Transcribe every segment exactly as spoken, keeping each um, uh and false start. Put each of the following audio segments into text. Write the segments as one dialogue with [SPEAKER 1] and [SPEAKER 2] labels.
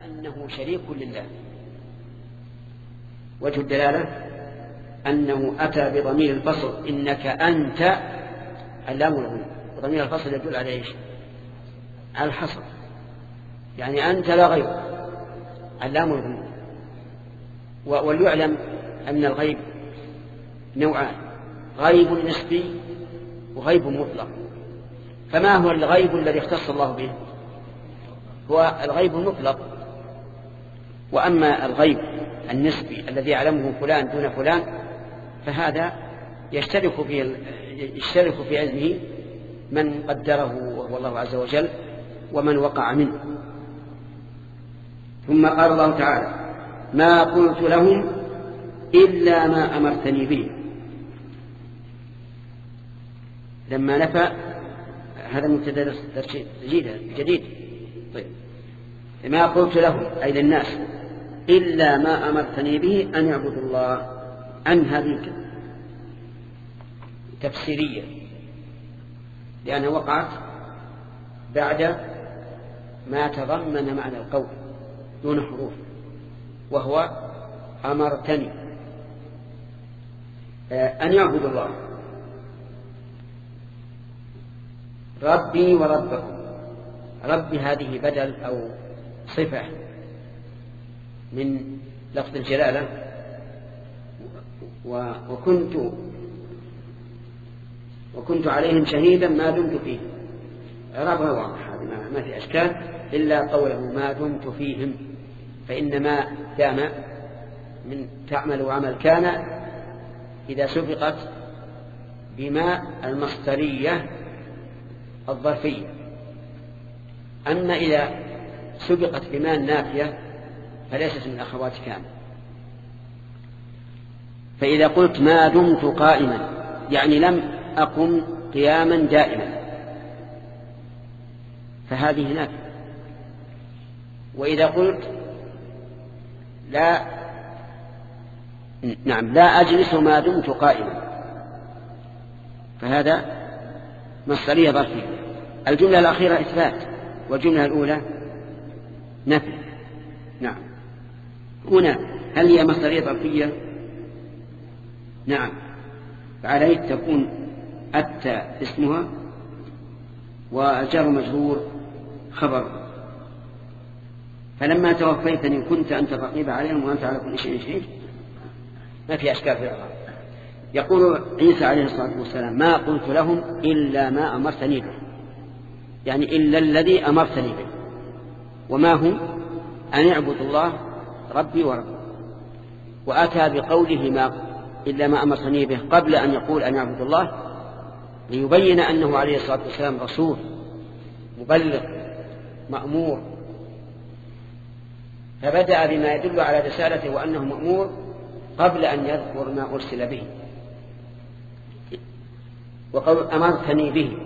[SPEAKER 1] أنه شريك لله. وجه الدلالة أنه أتى بضمير الفصل إنك أنت علام الغيوب، وضمير الفصل يدل على إيش؟ على الحصر، يعني أنت لا غير علام الغيوب. وليعلم أن الغيب نوعان، غيب نسبي وغيب مطلق. فما هو الغيب الذي اختص الله به؟ هو الغيب المطلق. وأما الغيب النسبي الذي يعلمه فلان دون فلان فهذا يشترك في يشترك في علمه من قدره وهو الله عز وجل ومن وقع منه. ثم قال الله تعالى: ما قلت لهم إلا ما أمرتني به. لما نفى هذا مبتدأ جديد. طيب، ما قلت لهم أي للناس إلا ما أمرتني به أن يعبدوا الله. عن هذه تفسيرية لأنها وقعت بعد ما تضمن معنى القول دون حروف، وهو أمرتني أن يعبدوا الله ربي وربكم. ربي هذه بدل أو صفة من لفظ الجلالة، وكنت وكنت عليهم شهيدا ما دمت فيهم. إعرابها واضح، هذه ما في أشكال إلا قوله ما دمت فيهم، فإنما دام من تعمل عمل كان إذا سبقت بما المصدرية الظرفية. أما إذا سبقت بما النافية فليست من أخوات كان. فإذا قلت ما دمت قائما يعني لم أقم قياما دائما فهذه نافية. وإذا قلت لا نعم لا أجلس ما دمت قائما فهذا مصدرية ظرفية. الجملة الأخيرة إثبات والجملة الأولى نفي. نعم، هنا هل هي مصدرية ظرفية؟ نعم، فعليه تكون أتى اسمها والجار مجرور خبر. فلما توفيتني كنت أنت الرقيب عليهم وأنت على كل شيء شهيد. ما في أشكال في الإعراب. يقول عيسى عليه الصلاة والسلام: ما قلت لهم إلا ما أمرتني به، يعني إلا الذي أمرتني به. وما هو؟ أن يعبد الله ربي وربي. وأتى بقوله ما إلا ما أمرتني به قبل أن يقول أن يعبد الله ليبين أنه عليه الصلاة والسلام رسول مبلغ مأمور، فبدأ بما يدل على رسالته وأنه مأمور قبل أن يذكر ما أرسل به. وقول أمرتني به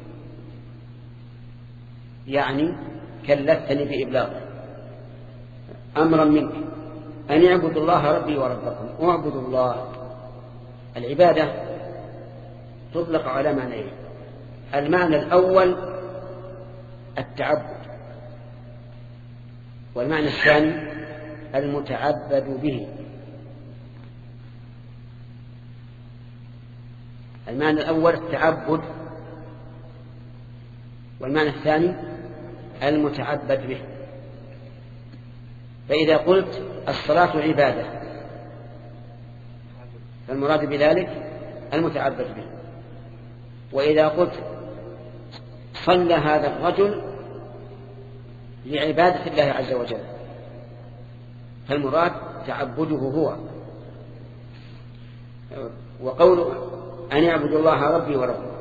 [SPEAKER 1] يعني كلفتني بإبلاغه أمرا منك أن يعبد الله ربي وربكم. اعبد الله. العبادة تطلق على معنيين: المعنى الأول التعبد، والمعنى الثاني المتعبد به. المعنى الأول التعبد، والمعنى الثاني المتعبد به. فإذا قلت الصلاة عبادة فالمراد بذلك المتعبد به. وإذا قلت صلى هذا الرجل لعبادة الله عز وجل فالمراد تعبده هو. وقوله أن يعبدوا الله ربي وربكم،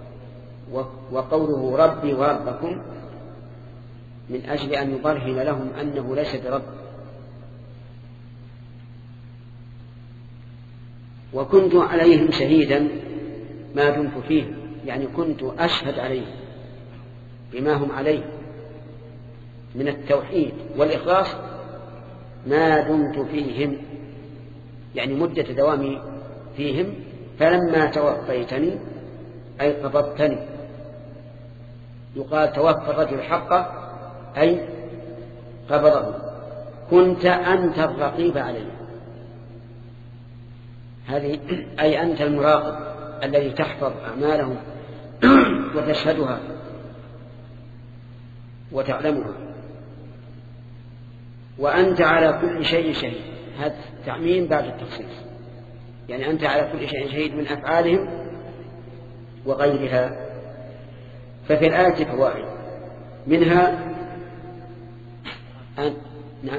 [SPEAKER 1] وقوله ربي وربكم من أجل أن يبرهن لهم أنه ليس برب. وكنت عليهم شهيدا ما دمت فيه، يعني كنت أشهد عليه بما هم عليه من التوحيد والإخلاص ما دمت فيهم، يعني مدة دوامي فيهم. فلما توفيتني أي قبضتني. يقال توفى الرجل حقه أي قبضه. كنت أنت الرقيب عليهم. هذه أي أنت المراقب الذي تحفظ أعمالهم وتشهدها وتعلمها، وأنت على كل شيء شهيد. هذا تعميم بعد التخصيص، يعني أنت على كل شيء شهيد من أفعالهم وغيرها. ففي الآية فوائد، منها أن نعم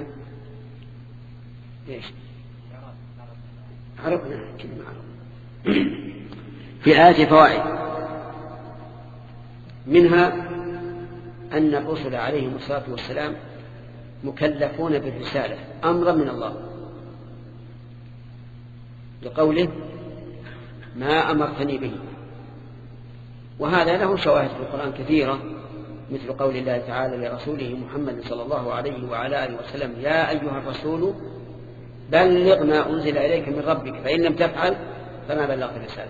[SPEAKER 1] ليش عرفنا كلمة عرب. في الآية فوائد، منها أن الرسل عليهم الصلاة والسلام مكلفون بالرسالة أمرا من الله، لقوله ما أمرتني به، وهذا له شواهد في القرآن كثيرة، مثل قول الله تعالى لرسوله محمد صلى الله عليه وعلى آله وسلم يا أيها الرسول بلغ ما أنزل إليك من ربك فإن لم تفعل فما بلغت الرسالة.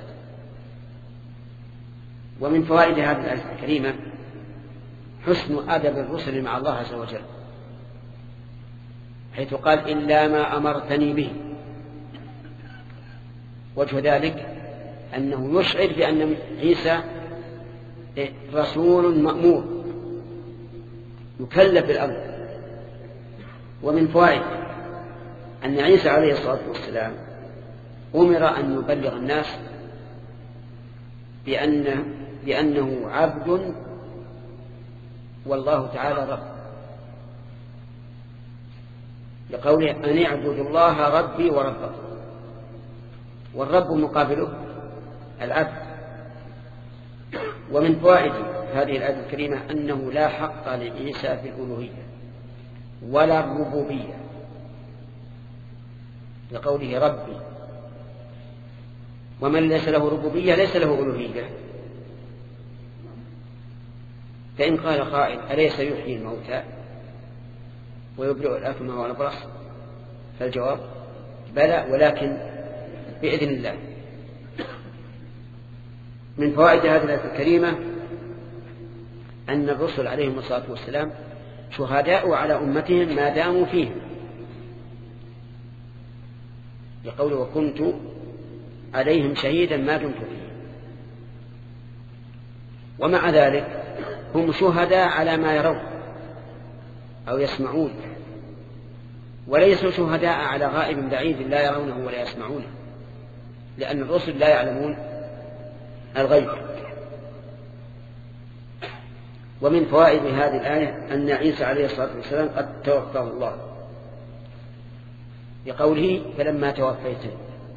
[SPEAKER 1] ومن فوائد هذه الآية الكريمة حسن أدب الرسل مع الله عز وجل، حيث قال إلا ما أمرتني به. وجه ذلك أنه يشعر بأن عيسى رسول مأمور يكلف بالأمر. ومن فوائد أن عيسى عليه الصلاة والسلام أمر أن يبلغ الناس بأنه, بأنه عبد والله تعالى رب، لقوله أن اعبدوا الله ربي وربكم، والرب مقابله العبد. ومن فوائد هذه الآية الكريمة أنه لا حق لعيسى في الألوهية ولا الربوبية، لقوله ربي، ومن ليس له ربوبية ليس له ألوهية. فإن قال قائل أليس يحيي الموتى ويبرئ الأكمه والأبرص؟ فالجواب بلى، ولكن بإذن الله. من فوائد هذه الآية الكريمة أن الرسل عليهم الصلاة والسلام شهداء على أمتهم ما داموا فيهم، يقول وكنت عليهم شهيدا ما دمت فيه. ومع ذلك هم شهداء على ما يرون أو يسمعون، وليسوا شهداء على غائب بعيد لا يرونه ولا يسمعونه، لأن الرسل لا يعلمون الغيب. ومن فوائد هذه الآية أن عيسى عليه الصلاة والسلام قد توفاه الله، بقوله فلما توفيته.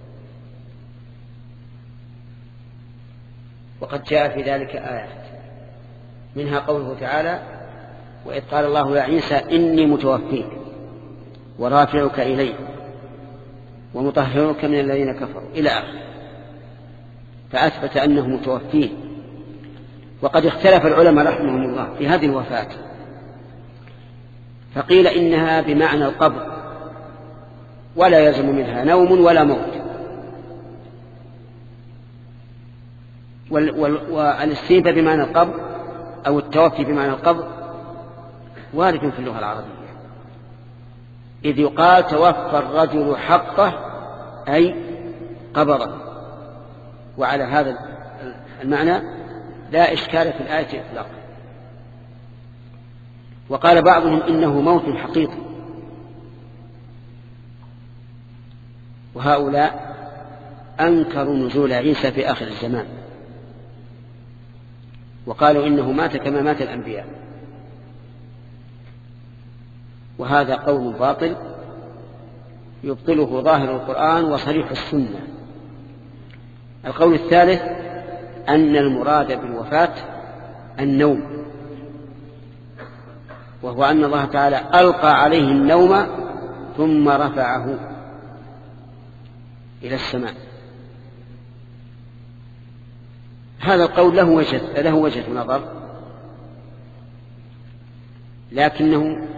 [SPEAKER 1] وقد جاء في ذلك آيات، منها قوله تعالى وإذ قال الله يا عيسى إني متوفيك ورافعك إلي ومطهرك من الذين كفروا إلى آخره، فأثبت أنه متوفيه. وقد اختلف العلماء رحمهم الله في هذه الوفاة، فقيل إنها بمعنى القبر ولا يلزم منها نوم ولا موت، والاستيفاء بمعنى القبر أو التوفي بمعنى القبر وارد في اللغة العربية، إذ يقال توفى الرجل حقه أي قبره، وعلى هذا المعنى لا إشكال في الآية إطلاقا. وقال بعضهم إنه موت حقيقي، وهؤلاء أنكروا نزول عيسى في آخر الزمان، وقالوا إنه مات كما مات الأنبياء، وهذا قول باطل يبطله ظاهر القرآن وصريح السنة. القول الثالث أن المراد بالوفاة النوم، وهو أن الله تعالى ألقى عليه النوم ثم رفعه إلى السماء. هذا القول له وجه له وجه نظر، لكنه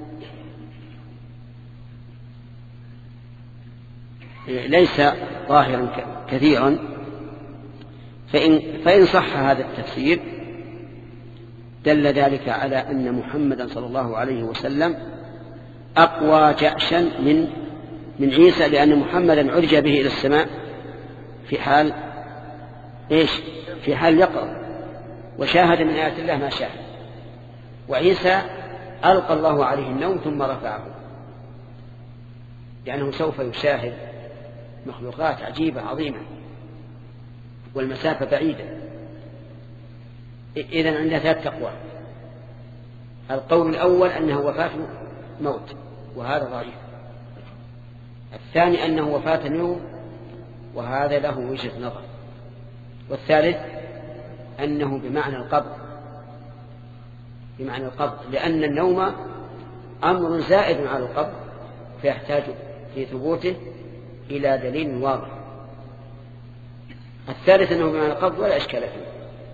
[SPEAKER 1] ليس ظاهرا كثيرا، فإن, فإن صح هذا التفسير دل ذلك على أن محمدا صلى الله عليه وسلم أقوى جأشا من من عيسى، لأن محمدا عرج به إلى السماء في حال إيش؟ في حال يقظة، وشاهد من آيات الله ما شاهد. وعيسى ألقى الله عليه النوم ثم رفعه، لأنه سوف يشاهد مخلوقات عجيبة عظيمة والمسافة بعيدة. إذن عندنا ثلاث تقوى. القول الأول أنه وفاة موت، وهذا ضعيف. الثاني أنه وفاة نوم، وهذا له وجهة نظر. والثالث أنه بمعنى القبض، بمعنى القبض، لأن النوم أمر زائد على القبض، فيحتاج في ثبوته إلى دليل واضح. الثالث أنه بمعنى القبض ولا إشكال فيه.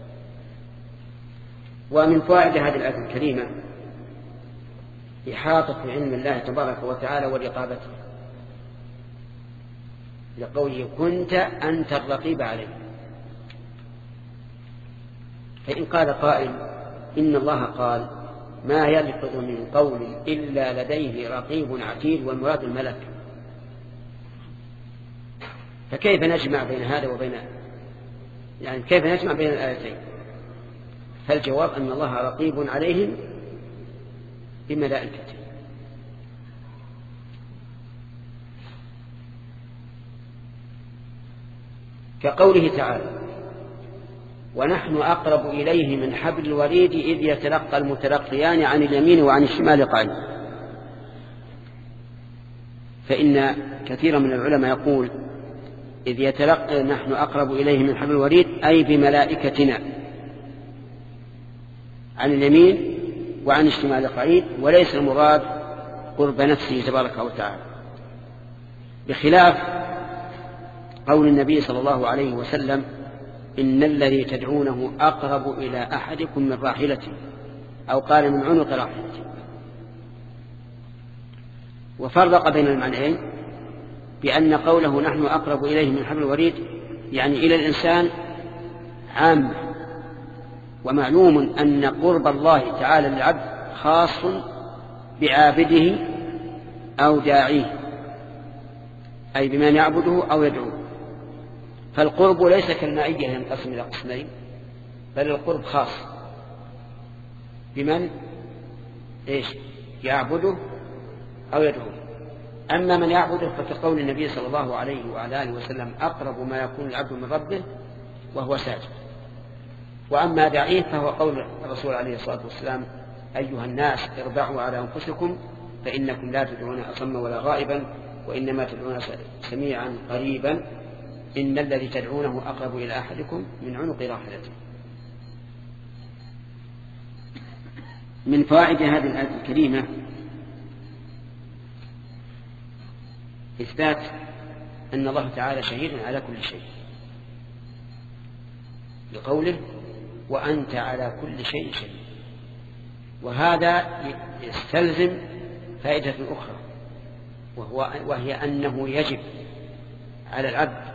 [SPEAKER 1] ومن فوائد هذه الآية الكريمة إحاطة علم الله تبارك وتعالى ورقابته، لقوله كنت أنت الرقيب عليه. فإن قال قائل إن الله قال ما يلفظ من قول إلا لديه رقيب عتيد، والمراد الملك، فكيف نجمع بين هذا وبين يعني كيف نجمع بين الآيتين؟ فالجواب أن الله رقيب عليهم بملائكته. كقوله تعالى ونحن أقرب إليه من حبل الوريد إذ يتلقى المتلقيان عن اليمين وعن الشمال قعيد. فإن كثيرا من العلماء يقول إذ يتلقى نحن أقرب إليه من حبل الوريد أي بملائكتنا عن اليمين وعن الشمال قعيد، وليس المراد قرب نفسه تبارك وتعالى، بخلاف قول النبي صلى الله عليه وسلم إن الذي تدعونه أقرب إلى أحدكم من راحلته، أو قال من عنق راحلته. وفرق بين المعنيين بأن قوله نحن أقرب إليه من حبل الوريد يعني إلى الإنسان عام، ومعلوم أن قرب الله تعالى للعبد خاص بعابده أو داعيه، أي بمن يعبده أو يدعوه. فالقرب ليس كالمعية ينقسم إلى قسمين، بل القرب خاص بمن إيش يعبده أو يدعوه. أما من يعبده فكقول النبي صلى الله عليه وعلى آله وسلم أقرب ما يكون العبد من ربه وهو ساجد. وأما داعيه فهو قول الرسول عليه الصلاة والسلام أيها الناس اربعوا على أنفسكم فإنكم لا تدعون أصم ولا غائبا وإنما تدعون سميعا قريبا، إن الذي تدعونه أقرب إلى أحدكم من عنق راحلته. من فوائد هذه الآية الكريمة إثبات أن الله تعالى شهيد على كل شيء، لقوله وأنت على كل شيء شهيد. وهذا يستلزم فائدة أخرى، وهو وهي أنه يجب على العبد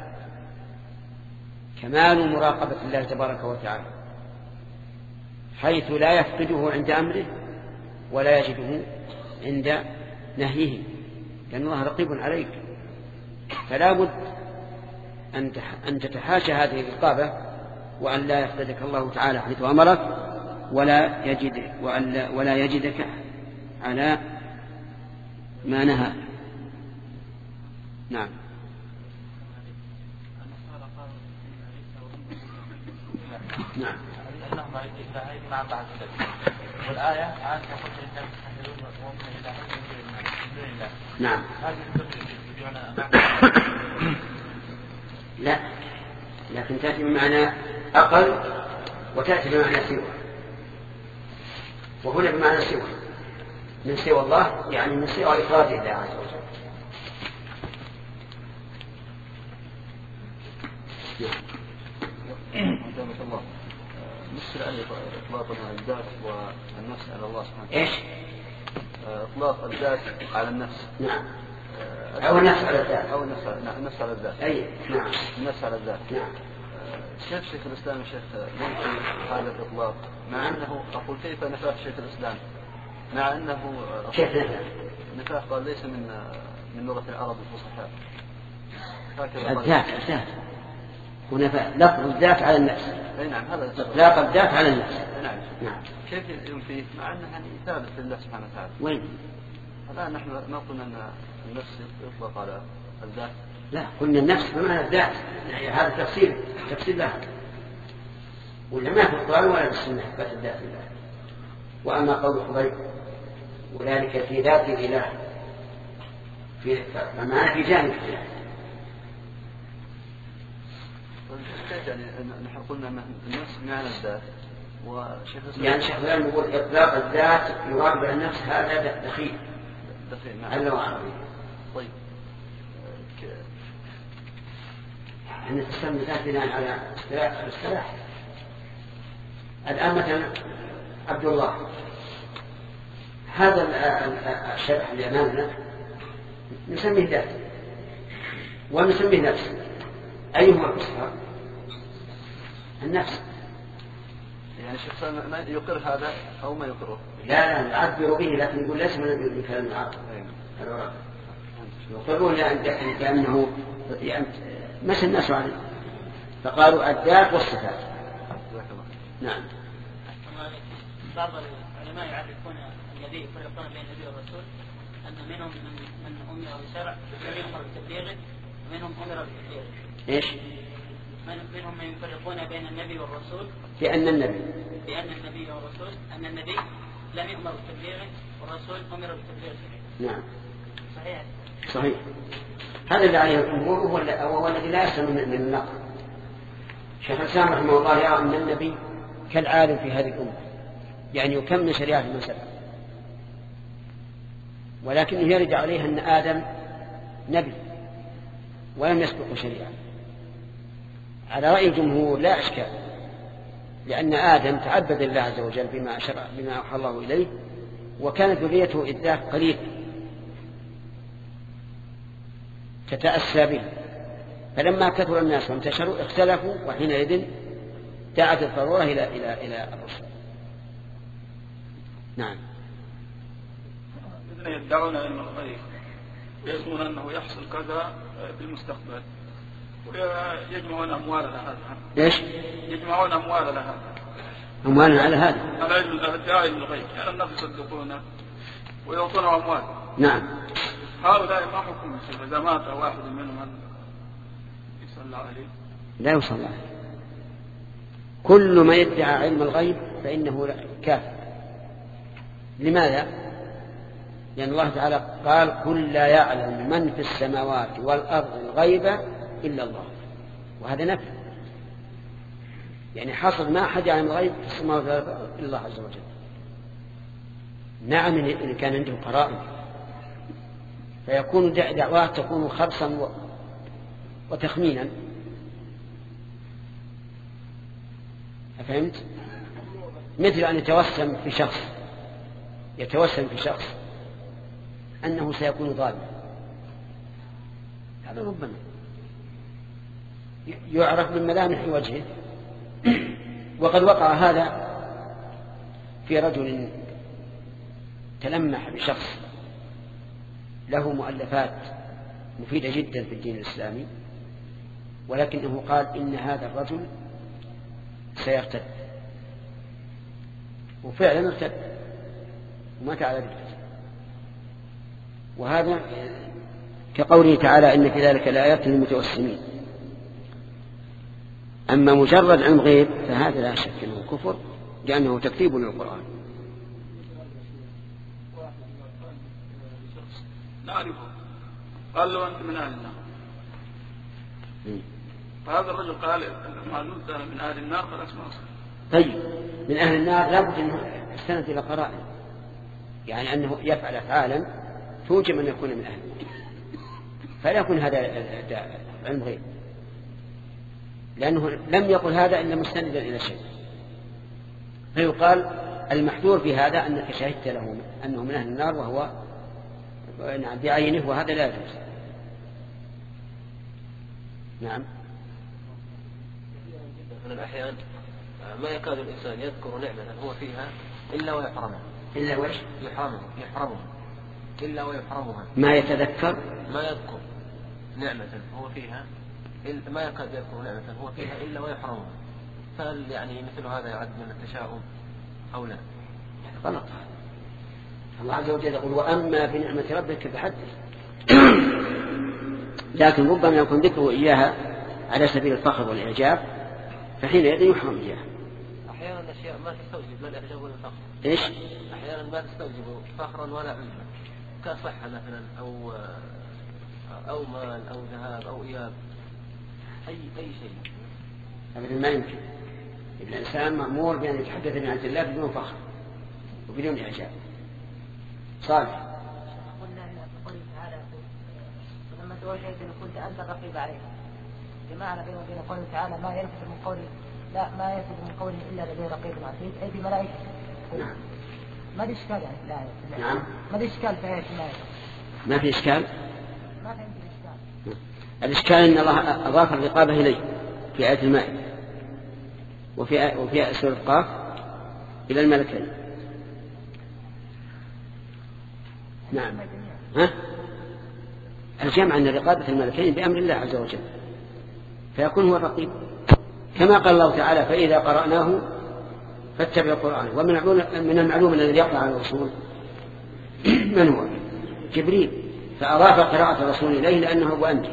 [SPEAKER 1] كمال مراقبة الله تبارك وتعالى، حيث لا يفقده عند أمره ولا يجده عند نهيه، لأن الله رقيب عليك. فلا بد أن تتحاشى هذه الرقابة، وأن لا يفقدك الله تعالى حيث أمرك ولا يجد ولا يجدك على ما نهى. نعم. نعم.
[SPEAKER 2] مع بعض والآية عن تقول الناس يحملون وهم يدعون من دون الله.
[SPEAKER 1] نعم. لا، لكن تأتي بمعنى أقل وتأتي بمعنى سوى، وهنا بمعنى سوى من سوى الله، يعني من سوى إفراد الله عز وجل.
[SPEAKER 3] قدامك الله مثل عليه إطلاق الذات والنفس على الله سبحانه وتعالى.
[SPEAKER 1] إيش؟
[SPEAKER 3] إطلاق الذات على النفس.
[SPEAKER 1] نعم. أو النفس على الذات.
[SPEAKER 3] أو النفس على النفس على الذات.
[SPEAKER 1] أي نعم.
[SPEAKER 3] النفس على الذات.
[SPEAKER 1] نعم.
[SPEAKER 3] كيف شيخ الإسلام شيخ ينفي هذا الإطلاق مع أنه أقول كيف نفى شيخ الإسلام مع أنه
[SPEAKER 1] كيف نفى؟
[SPEAKER 3] النفاق قال ليس من من لغة العرب الفصحاء.
[SPEAKER 1] الذات الذات هنا لفظ الذات على النفس.
[SPEAKER 3] أي نعم هذا
[SPEAKER 1] إطلاق الذات على النفس.
[SPEAKER 3] نعم.
[SPEAKER 1] نعم.
[SPEAKER 3] كيف ينفيه مع أنه يعني ثابت لله سبحانه وتعالى؟
[SPEAKER 1] وين؟
[SPEAKER 3] الآن نحن ما قلنا أن النفس يطلق على الذات.
[SPEAKER 1] لا قلنا النفس بمعنى الذات يعني هذا تفسير تفسير لها ولا ما في القرآن ولا في السنة إثبات الذات لله. وأما قول حضير وذلك في ذات الإله في معناه في جانب الإله.
[SPEAKER 3] يعني نحن قلنا النفس بمعنى الذات وشيخ
[SPEAKER 1] يعني شيخ الإسلام يقول إطلاق الذات يراد بها النفس هذا دخيل
[SPEAKER 3] دخيل نعم.
[SPEAKER 1] هذا عربي.
[SPEAKER 3] طيب
[SPEAKER 1] أن تسمى ذات بناء على الاصطلاح. الآن مثلا عبد الله هذا الشرح اللي أمامنا نسميه ذات ونسميه نفس. أيهما الأصغر؟ النفس.
[SPEAKER 3] يعني شخص ما يقر هذا أو ما يقره؟
[SPEAKER 1] لا لا نعبر به لكن يقول ليس من كلام العرب. يقرون لأنه يعني مشى الناس عليه فقالوا الذات والصفات. نعم.
[SPEAKER 4] بعض العلماء يعرفون النبي يفرقون بين النبي والرسول أن منهم من أمر بشرع ومن يؤمر بتبليغه ومنهم أمر بتبليغه.
[SPEAKER 1] إيش؟
[SPEAKER 4] منهم من يفرقون بين النبي والرسول
[SPEAKER 1] بأن النبي
[SPEAKER 4] بأن النبي والرسول أن النبي لم يؤمر بتبليغه والرسول أمر بتبليغه.
[SPEAKER 1] نعم.
[SPEAKER 4] صحيح.
[SPEAKER 1] صحيح. هذا اللي عليه الجمهور وهو الذي لا يسلم من النقل. شيخ الإسلام رحمه الله يرى أن النبي كالعالم في هذه الأمة يعني يكمل شريعة من سبق ولكنه يرد عليها أن آدم نبي ولم يسبق شريعة. على رأي الجمهور لا إشكال لأن آدم تعبد الله عز وجل بما شرع بما أوحى الله إليه وكانت ذريته إذ ذاك قليل تتأسى به فلما كثر الناس وانتشروا اختلفوا وحينئذ دعت الضرورة إلى إلى إلى الرسل. نعم.
[SPEAKER 5] الذين يدعون علم الغيب ويزعمون أنه يحصل كذا في المستقبل ويجمعون أموال لهذا.
[SPEAKER 1] ليش؟
[SPEAKER 5] يجمعون أموال لهذا.
[SPEAKER 1] أموال على هذا.
[SPEAKER 5] على علم الغيب يعني الناس يصدقونه ويعطونه أموال.
[SPEAKER 1] نعم.
[SPEAKER 5] هؤلاء ما حكم إذا مات واحد منهم أن يصلى عليه؟
[SPEAKER 1] لا يصلى عليه. كل ما يدعى علم الغيب فإنه كافر. لماذا؟ لأن الله تعالى قال قل لا يعلم من في السماوات والأرض الغيب إلا الله وهذا نفي يعني حصل ما أحد يعلم الغيب في السماوات والأرض إلا الله عز وجل. نعم إن كان عنده قرائن فيكون دعوات تكون خرصا وتخمينا. أفهمت؟ مثل أن يتوسم في شخص يتوسم في شخص أنه سيكون ظالما هذا ربما يعرف من ملامح وجهه. وقد وقع هذا في رجل تلمح بشخص له مؤلفات مفيدة جدا في الدين الإسلامي ولكنه قال إن هذا الرجل سيرتد وفعلا ارتد ومات على ذلك. وهذا كقوله تعالى إن في ذلك لآيات للمتوسمين. أما مجرد علم غيب فهذا لا شك أنه كفر لأنه تكذيب للقرآن.
[SPEAKER 5] نعرفه قال له أنت من أهل النار فهذا الرجل قال معلوم من أهل النار خلاص ما أصل.
[SPEAKER 1] طيب من أهل النار لابد أنه استند إلى قرائن يعني أنه يفعل أفعالا توجب أن يكون من أهل النار فلا يكون هذا علم غيب لأنه لم يقل هذا إلا مستندا إلى شيء. فيقال المحذور في هذا أنك شهدت له أنه من أهل النار وهو بعينه وهذا لا يجوز. نعم.
[SPEAKER 3] من الأحيان ما يكاد الإنسان يذكر نعمة هو فيها إلا ويحرمها.
[SPEAKER 1] إلا وش؟
[SPEAKER 3] يحرمه يحرمه
[SPEAKER 6] إلا ويحرمها.
[SPEAKER 1] ما يتذكر
[SPEAKER 6] ما يذكر نعمة هو فيها، ما يكاد يذكر نعمة هو فيها إلا ويحرمها. فهل يعني مثل هذا يعد من التشاؤم أو لا؟
[SPEAKER 1] غلط. الله عز وجل يقول وأما بنعمة ربك فحدث. لكن ربما يكون ذكره إياها على سبيل الفخر والإعجاب، فحينئذ يحرم إياها.
[SPEAKER 6] أحيانا الأشياء ما تستوجب لا الإعجاب ولا الفخر.
[SPEAKER 1] إيش؟
[SPEAKER 6] أحيانا ما تستوجب فخرا ولا عجبا، كصحة مثلا أو أو مال أو ذهاب أو إياب، أي أي شيء.
[SPEAKER 1] أبدا ما يمكن. الإنسان مأمور بأن يتحدث بنعمة الله بدون فخر وبدون إعجاب. صالح.
[SPEAKER 7] قلنا إن قوله تعالى ولما توجهت إن كنت أنت الرقيب عليه، جمعنا بين وبين قوله تعالى ما يلفظ من قوله لا ما يلفظ من قوله إلا لديه رقيب عتيد، أي بملائكة.
[SPEAKER 1] نعم.
[SPEAKER 7] ما في إشكال يعني في الآية.
[SPEAKER 1] نعم.
[SPEAKER 7] ما في إشكال في آية الآية.
[SPEAKER 1] ما في إشكال.
[SPEAKER 7] ما في إشكال.
[SPEAKER 1] الإشكال أن الله أضاف الرقابة إليه في آية المائدة، وفي وفي سورة القاف إلى الملكين. نعم. ها؟ الجمع أن رقابة الملكين بأمر الله عز وجل، فيكون هو الرقيب، كما قال الله تعالى فإذا قرأناه فاتبع القرآن. ومن المعلوم الذي يقرأ على الرسول من هو؟ جبريل، فأضاف قراءة الرسول إليه لأنه هو أنت.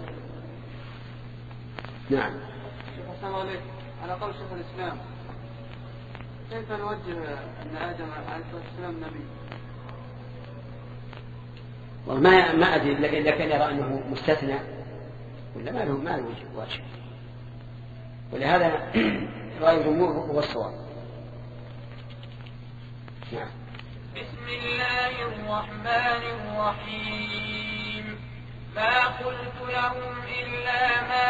[SPEAKER 1] نعم.
[SPEAKER 3] السلام عليكم. على قول شيخ الإسلام، كيف نوجه أن آدم عليه الصلاة والسلام نبي؟
[SPEAKER 1] وما ما أدري إذا كان يرى أنه مستثنى ولا ما له ما له واجب، ولهذا رأي الجمهور هو الصواب. نعم.
[SPEAKER 8] بسم الله الرحمن الرحيم. ما قلت لهم إلا ما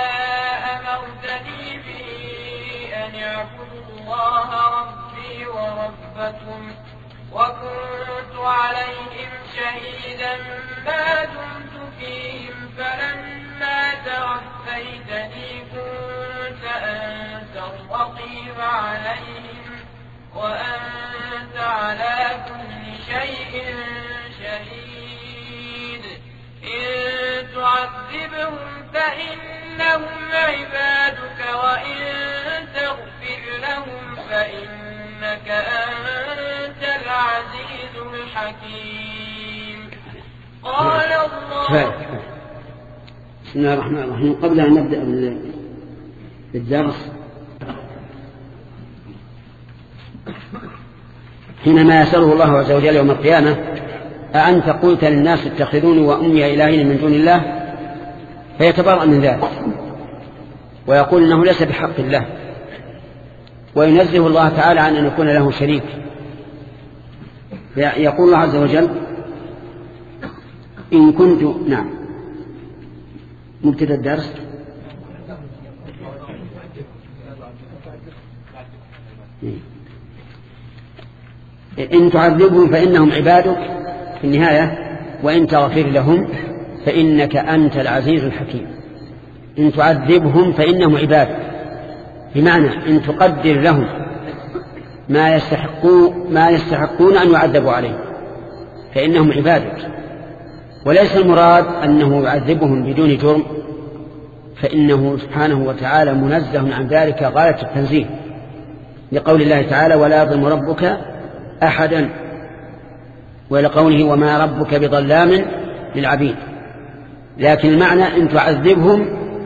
[SPEAKER 8] أمرتني به أن اعبدوا الله ربي وربكم وكنت عليهم شهيدا ما دمت فيهم فلما توفيتني كنت أنت الرقيب عليهم وأنت على كل شيء شهيد. إن تعذبهم فإنهم عبادك وإن تغفر لهم فإنك أنت العزيز الحكيم. قال الله.
[SPEAKER 1] بسم الله الرحمن الرحيم. قبل أن نبدأ بالدرس، حينما يسأله الله عز وجل يوم القيامة أأنت قلت للناس اتخذوني وأمي إلهين من دون الله، فيتبرأ من ذلك ويقول إنه ليس بحق الله، وينزه الله تعالى عن أن يكون له شريك. يقول الله عز وجل إن كنت نعم مبتدأ الدرس إن تعذبهم فإنهم عبادك في النهاية وإن تغفر لهم فإنك أنت العزيز الحكيم. إن تعذبهم فإنهم عبادك، بمعنى إن تقدر لهم ما يستحقون ما يستحقون أن يعذبوا عليه فإنهم عبادك، وليس المراد أنه يعذبهم بدون جرم، فإنه سبحانه وتعالى منزه عن ذلك غاية التنزيه، لقول الله تعالى ولا يظلم ربك أحدا، ولقوله وما ربك بظلام للعبيد. لكن المعنى إن تعذبهم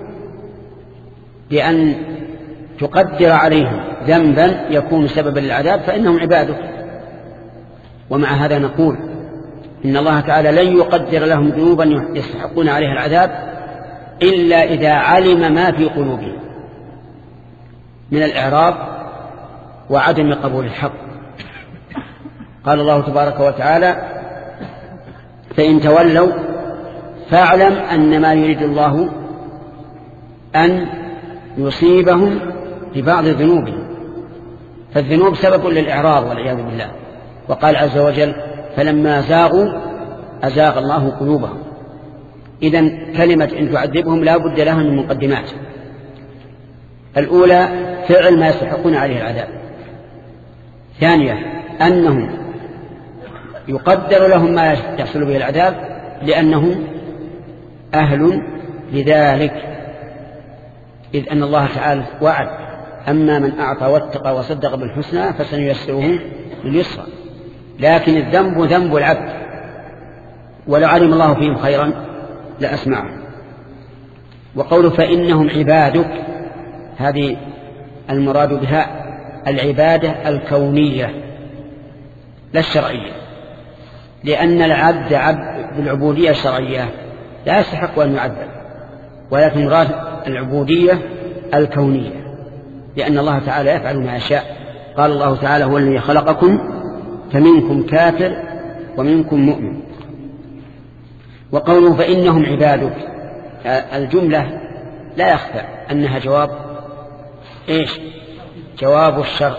[SPEAKER 1] بأن تقدر عليهم ذنبا يكون سببا للعذاب فإنهم عبادك. ومع هذا نقول إن الله تعالى لن يقدر لهم ذنوبا يستحقون عليها العذاب إلا إذا علم ما في قلوبهم من الإعراض وعدم قبول الحق. قال الله تبارك وتعالى فإن تولوا فاعلم أن ما يريد الله أن يصيبهم ببعض ذنوبهم، فالذنوب سبب للإعراض والعياذ بالله. وقال عز وجل فلما زاغوا أزاغ الله قلوبهم. إذن كلمة إن تعذبهم لا بد لها من مقدمات. الأولى فعل ما يستحقون عليه العذاب، ثانية أنهم يقدر لهم ما يحصل به العذاب لأنهم أهل لذلك، إذ أن الله تعالى وعد: أما من أعطى واتقى وصدق بالحسنى فسنيسره لليسرى. لكن الذنب ذنب العبد، ولو علم الله فيهم خيرا لأسمعه. وقوله فإنهم عبادك، هذه المراد بها العبادة الكونية لا الشرعية، لأن العبد عبد بالعبودية الشرعية لا يستحق أن يعذب، ولكن مراد العبودية الكونية، لأن الله تعالى يفعل ما يشاء. قال الله تعالى: هو الذي خلقكم فمنكم كافر ومنكم مؤمن. وقوله فإنهم عبادك، الجملة لا يخفى أنها جواب إيش؟ جواب الشرط،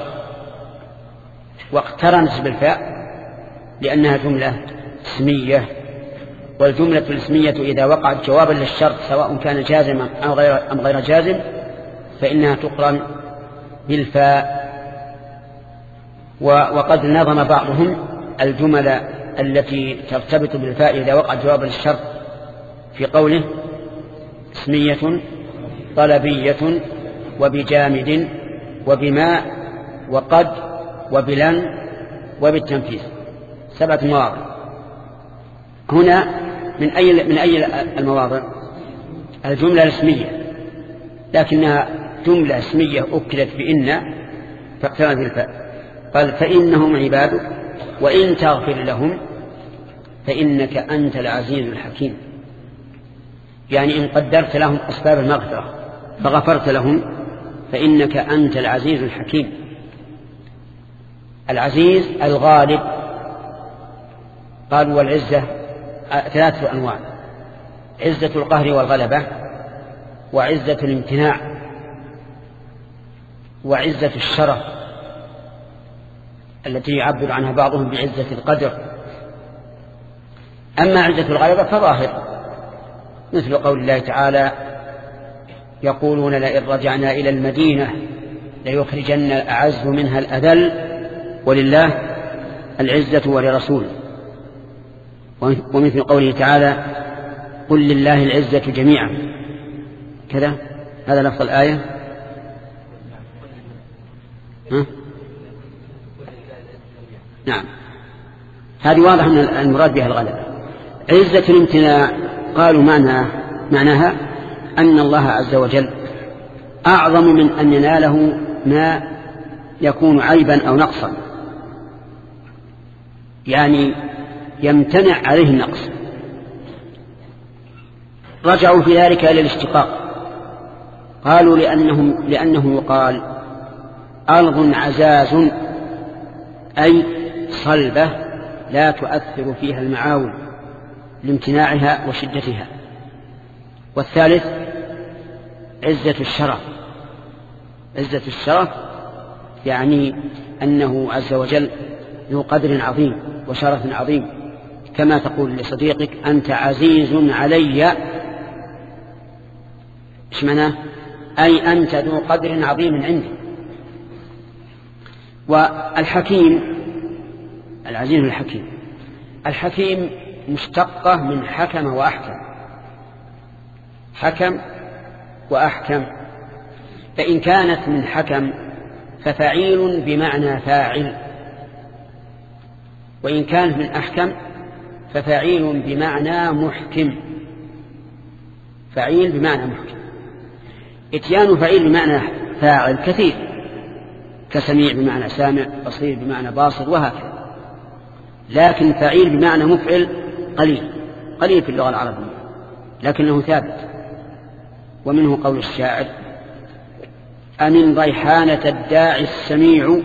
[SPEAKER 1] واقترنت بالفاء لأنها جملة اسمية، والجملة الاسمية إذا وقعت جوابا للشرط سواء كان جازما أو غير, أم غير جازم فإنها تقرن بالفاء. وقد نظم بعضهم الجمل التي ترتبط بالفاء إذا وقعت جوابا للشرط في قوله: اسمية طلبية وبجامد وبماء وقد وبلن وبالتنفيذ، سبعة مواضع. هنا من أي من أي المواضع؟ الجملة الاسمية، لكنها جملة اسمية أكلت بإن فاقترنت بالفاء. قال: فإنهم عبادك وإن تغفر لهم فإنك أنت العزيز الحكيم. يعني إن قدرت لهم أسباب المغفرة فغفرت لهم فإنك أنت العزيز الحكيم. العزيز الغالب. قالوا: والعزة ثلاثة أنواع: عزة القهر والغلبة، وعزة الامتناع، وعزة الشرف التي يعبر عنها بعضهم بعزة القدر. أما عزة الغلبة فظاهر، مثل قول الله تعالى: يقولون لئن رجعنا إلى المدينة ليخرجن الأعز منها الأذل ولله العزة ولرسوله. ومثل قوله تعالى: قل لله العزة جميعا، كذا. هذا لفظ الآية. ها؟ نعم، هذه واضح أن المراد بها الغلبة. عزة الامتناع قالوا معناها, معناها أن الله عز وجل أعظم من أن يناله ما يكون عيبا أو نقصا، يعني يمتنع عليه النقص. رجعوا في ذلك إلى الاشتقاق، قالوا لأنهم لأنه يقال أرض عزاز أي صلبة لا تؤثر فيها المعاول لامتناعها وشدتها. والثالث عزة الشرف. عزة الشرف يعني أنه عز وجل ذو قدر عظيم وشرف عظيم، كما تقول لصديقك: أنت عزيز علي. إيش معناه؟ أي أنت ذو قدر عظيم عندي. والحكيم العزيز الحكيم، الحكيم مشتقة من حكم وأحكم، حكم وأحكم. فإن كانت من حكم ففعيل بمعنى فاعل، وإن كانت من أحكم ففعيل بمعنى محكم. فعيل بمعنى محكم. اتيان فعيل بمعنى فاعل كثير، كسميع بمعنى سامع، بصير بمعنى باصر، وهكذا. لكن فعيل بمعنى مفعل قليل قليل في اللغة العربية، لكنه ثابت. ومنه قول الشاعر: أمن ريحانة الداعي السميع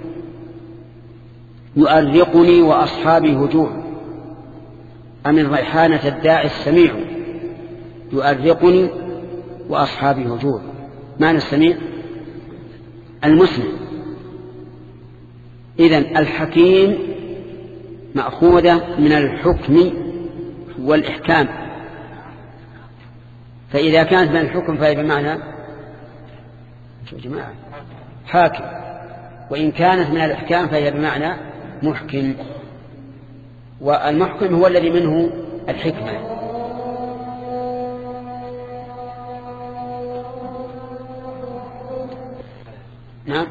[SPEAKER 1] يؤرقني وأصحابي هجوع. أمن ريحانة الداعي السميع يؤرقني وأصحابي هجوع. معنى السميع المسمع. إذن الحكيم مأخوذة من الحكم والإحكام، فإذا كانت من الحكم فهي بمعنى جماعة حاكم، وإن كانت من الإحكام فهي بمعنى محكم. والمحكم هو الذي منه الحكمة. نعم.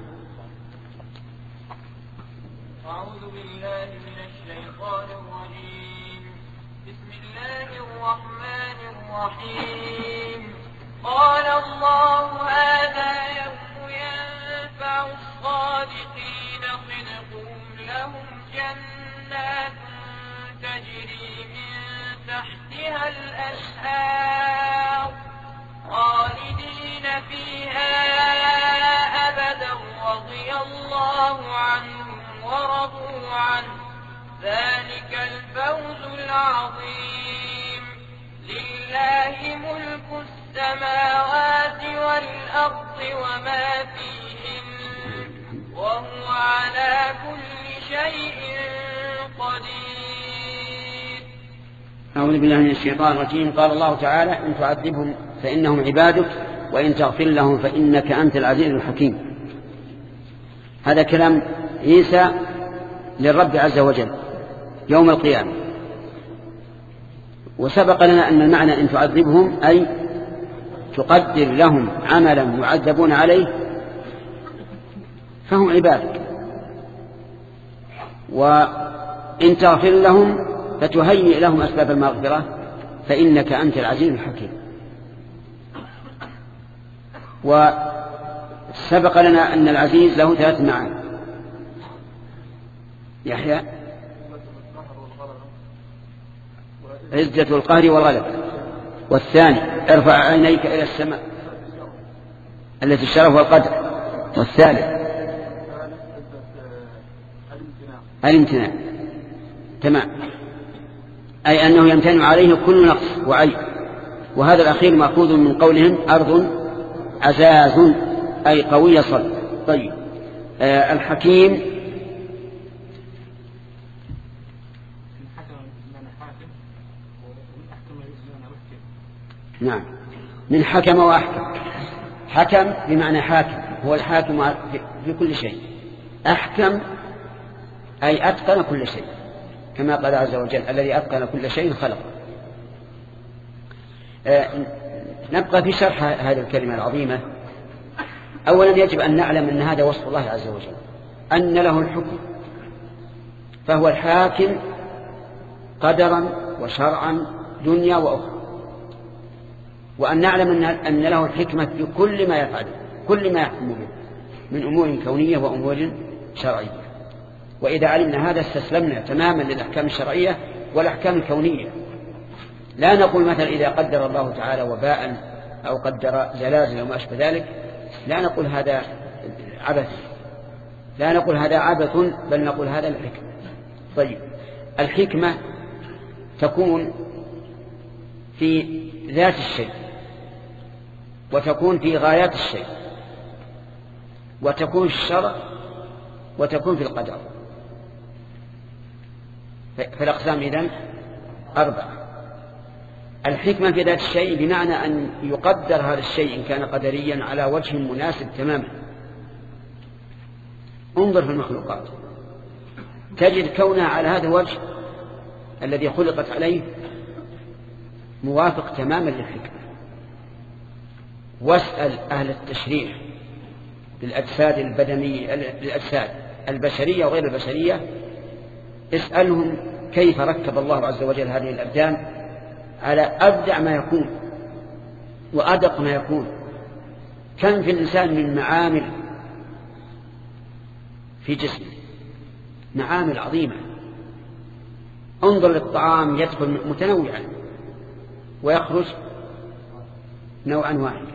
[SPEAKER 8] أعوذ بالله من الشيطان الرجيم. بسم الله الرحمن الرحيم. قال الله هذا يوم ينفع الصادقين صدقهم لهم جنات تجري من تحتها الأنهار خالدين فيها أبدا رضي الله عنهم ورضوا عنه ذلك الفوز العظيم. لله ملك السماوات والأرض وما فيهن وهو على كل شيء قدير.
[SPEAKER 1] أعوذ بالله من الشيطان الرجيم. قال الله تعالى إن تعذبهم فإنهم عبادك وإن تغفر لهم فإنك أنت العزيز الحكيم. هذا كلام عيسى للرب عز وجل يوم القيامة. وسبق لنا أن المعنى إن تعذبهم أي تقدر لهم عملا يعذبون عليه فهم عبادك، وإن تغفر لهم فتهيئ لهم أسباب المغفرة فإنك أنت العزيز الحكيم. وسبق لنا أن العزيز له ثلاث معاني. يحيى عزة القهر والغلبة، والثاني ارفع عينيك إلى السماء التي الشرف والقدر، والثالث الامتناع. تمام، أي أنه يمتنع عليه كل نقص وعيب. وهذا الأخير مأخوذ من قولهم أرض عزاز أي قوية صلب. طيب آه الحكيم نعم من حكم وأحكم. حكم بمعنى حاكم، هو الحاكم في كل شيء. أحكم أي أتقن كل شيء، كما قال عز وجل الذي أتقن كل شيء خلق. آه نبقى في شرح هذه الكلمة العظيمة. أولا يجب أن نعلم أن هذا وصف الله عز وجل، أن له الحكم، فهو الحاكم قدرا وشرعا دنيا وأخرى. وأن نعلم أن له الحكمة في كل ما يفعله، كل ما يحكم به من أمور كونية وأمور شرعية. وإذا علمنا هذا استسلمنا تماما للأحكام الشرعية والأحكام الكونية. لا نقول مثلا إذا قدر الله تعالى وباء أو قدر زلازل وما أشبه ذلك، لا نقول هذا عبث، لا نقول هذا عبث، بل نقول هذا الحكمة. طيب الحكمة تكون في ذات الشيء، وتكون في غايات الشيء، وتكون في الشرع، وتكون في القدر. فالأقسام إذن أربعة. الحكمة في ذات الشيء بمعنى أن يقدر هذا الشيء إن كان قدريا على وجه مناسب تماما. انظر في المخلوقات تجد كونها على هذا الوجه الذي خلقت عليه موافق تماما للحكمة. واسأل أهل التشريع للأجساد البدنية، للأجساد البشرية وغير البشرية، اسألهم كيف ركب الله عز وجل هذه الأبدان على أبدع ما يكون وأدق ما يكون. كم في الإنسان من معامل في جسمه، معامل عظيمة. انظر للطعام يدخل متنوعا ويخرج نوعا واحدا.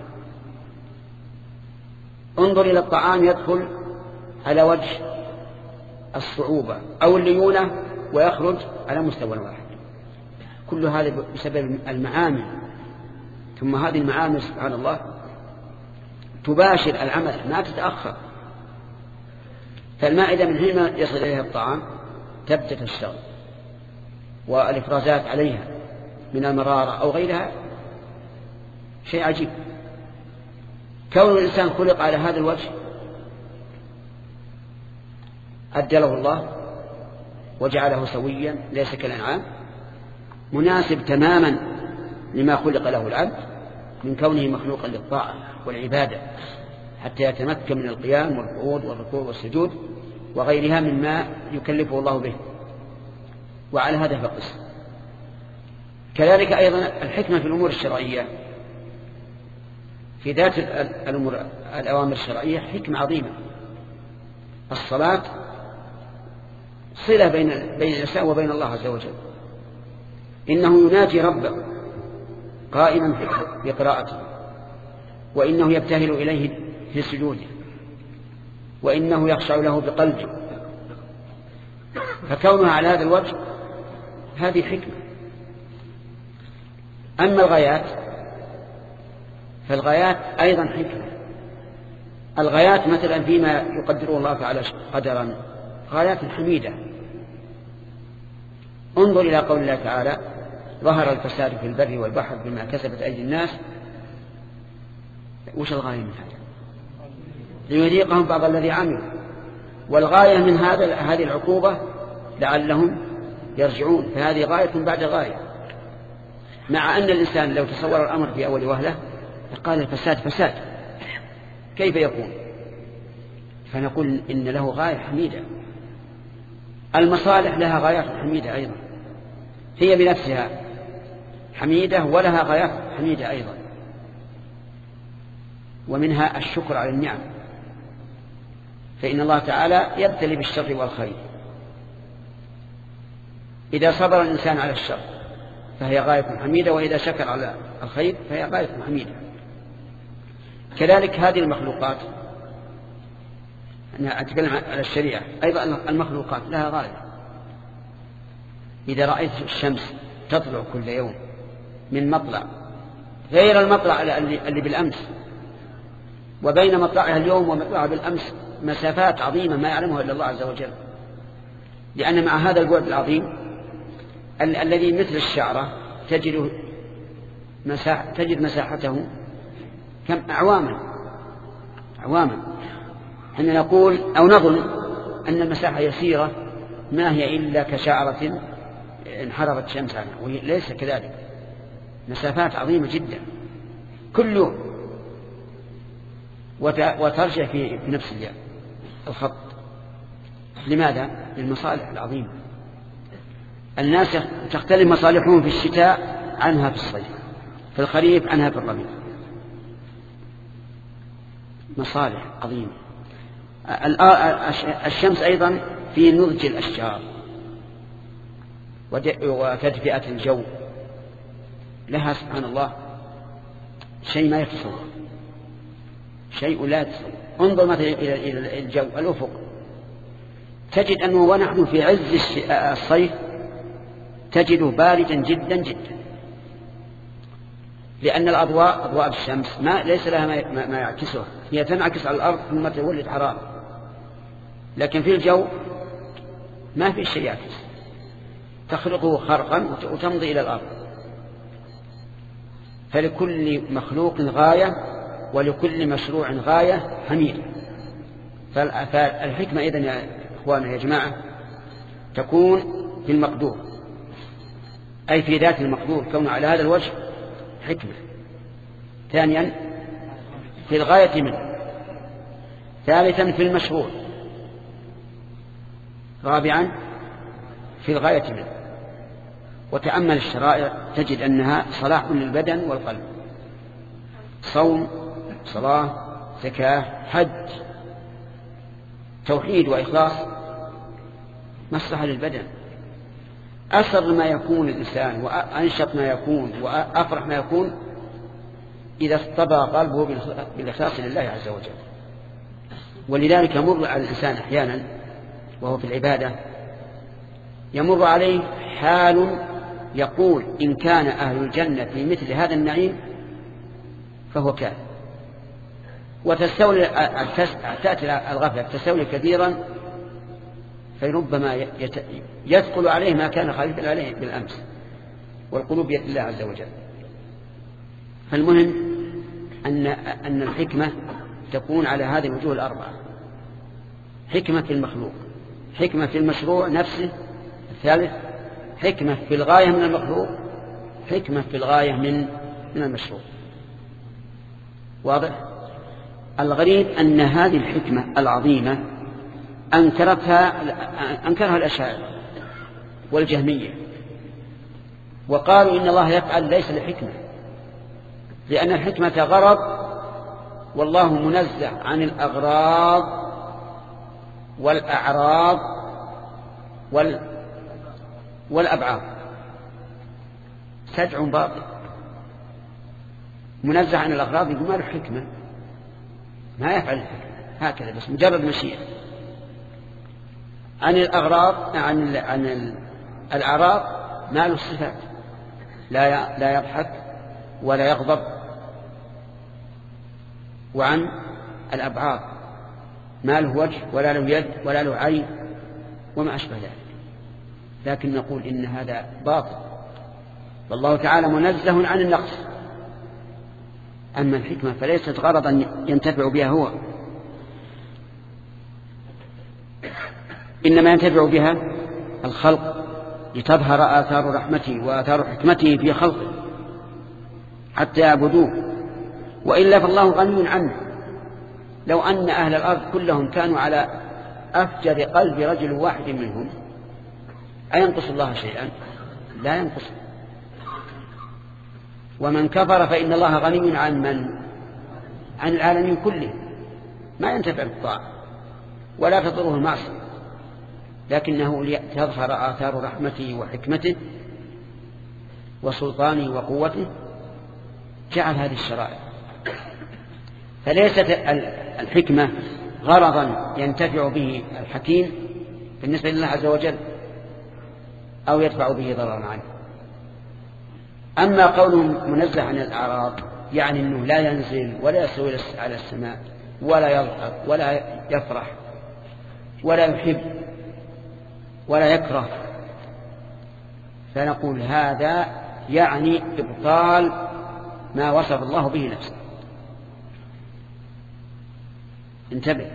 [SPEAKER 1] انظر إلى الطعام يدخل على وجه الصعوبة أو الليونة ويخرج على مستوى واحد. كل هذا بسبب المعامل. ثم هذه المعامل سبحان الله تباشر العمل ما تتأخر. فالمائدة من حين يصل إليها الطعام تبدأ تشتغل، والإفرازات عليها من المرارة أو غيرها شيء عجيب. كون الإنسان خلق على هذا الوجه أدله الله وجعله سويا ليس كالأنعام، مناسب تماما لما خلق له العبد من كونه مخلوقا للطاعة والعبادة حتى يتمكن من القيام والقعود والركوع والسجود وغيرها مما يكلفه الله به. وعلى هذا فقس. كذلك أيضا الحكمة في الأمور الشرعية، في ذات الأمور الأوامر الشرعية حكمة عظيمة. الصلاة صلة بين بين الإنسان وبين الله عز وجل، إنه يناجي ربه قائما في قراءته، وإنه يبتهل إليه في سجوده، وإنه يخشع له بقلبه. فكونها على هذا الوجه هذه حكمة. أما الغايات فالغايات أيضا حكمة. الغايات مثلا فيما يقدره الله تعالى قدرا غايات حميدة. انظر إلى قول الله تعالى: ظهر الفساد في البر والبحر بما كسبت أيدي الناس. وش الغاية من هذا؟ ليذيقهم بعض الذي عملوا. والغاية من هذا هذه العقوبة لعلهم يرجعون. فهذه غاية بعد غاية، مع أن الإنسان لو تصور الأمر في أول وهلة قال الفساد فساد كيف يكون؟ فنقول إن له غاية حميدة. المصالح لها غايات حميدة أيضا، هي بنفسها حميدة ولها غايات حميدة أيضا. ومنها الشكر على النعم، فإن الله تعالى يبتلي بالشر والخير. إذا صبر الإنسان على الشر فهي غاية حميدة، وإذا شكر على الخير فهي غاية حميدة. كذلك هذه المخلوقات، أنا أتكلم على الشريعة أيضا، المخلوقات لها غاية. إذا رأيت الشمس تطلع كل يوم من مطلع غير المطلع اللي بالأمس، وبين مطلعها اليوم ومطلعها بالأمس مسافات عظيمة ما يعلمها إلا الله عز وجل، لأن مع هذا البعد العظيم ال- الذي مثل الشعرة تجد مساحة تجد مساحته كم أعواما أعواما حين نقول أو نظن أن المساحة يسيرة ما هي إلا كشعرة انحرفت شمس عنها، وليس كذلك. مسافات عظيمة جدا كل يوم، وترجع في نفس الخط. لماذا؟ للمصالح العظيمة. الناس تختلف مصالحهم في الشتاء عنها في الصيف، في الخريف عنها في الربيع. مصالح عظيمة. الشمس أيضا في نضج الأشجار وتدفئة الجو لها سبحان الله شيء ما يتصور، شيء لا يتصور. انظر مثلا إلى الجو الأفق، تجد أنه ونحن في عز الصيف تجده باردا جدا جدا، لأن الأضواء أضواء الشمس ما ليس لها ما, ما يعكسها، هي تنعكس على الأرض ثم تولد حرارة. لكن في الجو ما في شيء يعكس، تخرقه خرقا وتمضي إلى الأرض. فلكل مخلوق غاية ولكل مشروع غاية حميدة. فالحكمة إذن يا إخوانا يا جماعة تكون في المقدور، أي في ذات المقدور، كونه على هذا الوجه حكمة. ثانيا في الغاية منه. ثالثا في المشروع. رابعا في الغاية منه. وتأمل الشرائع تجد أنها صلاح للبدن والقلب، صوم، صلاة، زكاة، حج، توحيد وإخلاص، مصلحة للبدن. أسر ما يكون الإنسان وأنشط ما يكون وأفرح ما يكون إذا اصطبى قلبه بالإخلاص لله عز وجل. ولذلك يمر على الإنسان أحيانا وهو في العبادة يمر عليه حال يقول إن كان أهل الجنة في مثل هذا النعيم فهو كان، وتستولي تأتي الغفلة تستولي كثيرا، فربما يثقل عليه ما كان خالفا عليه بالأمس، والقلوب بيد الله عز وجل. فالمهم أن أن الحكمة تكون على هذه الوجوه الأربعة: حكمة في المخلوق، حكمة في المشروع نفسه، الثالث حكمة في الغاية من المطلوب، حكمة في الغاية من من المشروع. واضح؟ الغريب أن هذه الحكمة العظيمة أنكرتها أنكرها الأشاعرة والجهمية، وقالوا إن الله يفعل ليس لحكمة، لأن الحكمة غرض، والله منزه عن الأغراض والأعراض وال والأبعاد. سجع باطل، منزه عن الأغراض يقول ما له حكمة، ما يفعل الحكمة هكذا بس مجرد مشيئة. عن الأغراض عن عن الأعراض ما له الصفات، لا لا يضحك ولا يغضب. وعن الأبعاد ما له وجه ولا له يد ولا له عين وما أشبه ذلك. لكن نقول إن هذا باطل، والله تعالى منزه عن النقص. أما الحكمة فليست غرضا ينتفع بها هو، إنما ينتفع بها الخلق لتظهر آثار رحمته وآثار حكمته في خلقه حتى يعبدوه، وإلا فالله غني عنه. لو أن أهل الأرض كلهم كانوا على أفجر قلب رجل واحد منهم أينقص الله شيئا؟ لا ينقص. ومن كفر فإن الله غني عن من؟ عن العالمين كلهم، ما ينتفع بالطاعة ولا تضره المعصية، لكنه ليظهر آثار رحمته وحكمته وسلطانه وقوته جعل هذه الشرائع. فليست الحكمة غرضا ينتفع به الحكيم بالنسبة لله عز وجل أو يدفع به ضررا عنه. أما قولهم منزه عن الأعراض يعني أنه لا ينزل ولا يستوي على السماء ولا يضحك ولا يفرح ولا يحب ولا يكره، فنقول هذا يعني إبطال ما وصف الله به نفسه. انتبه،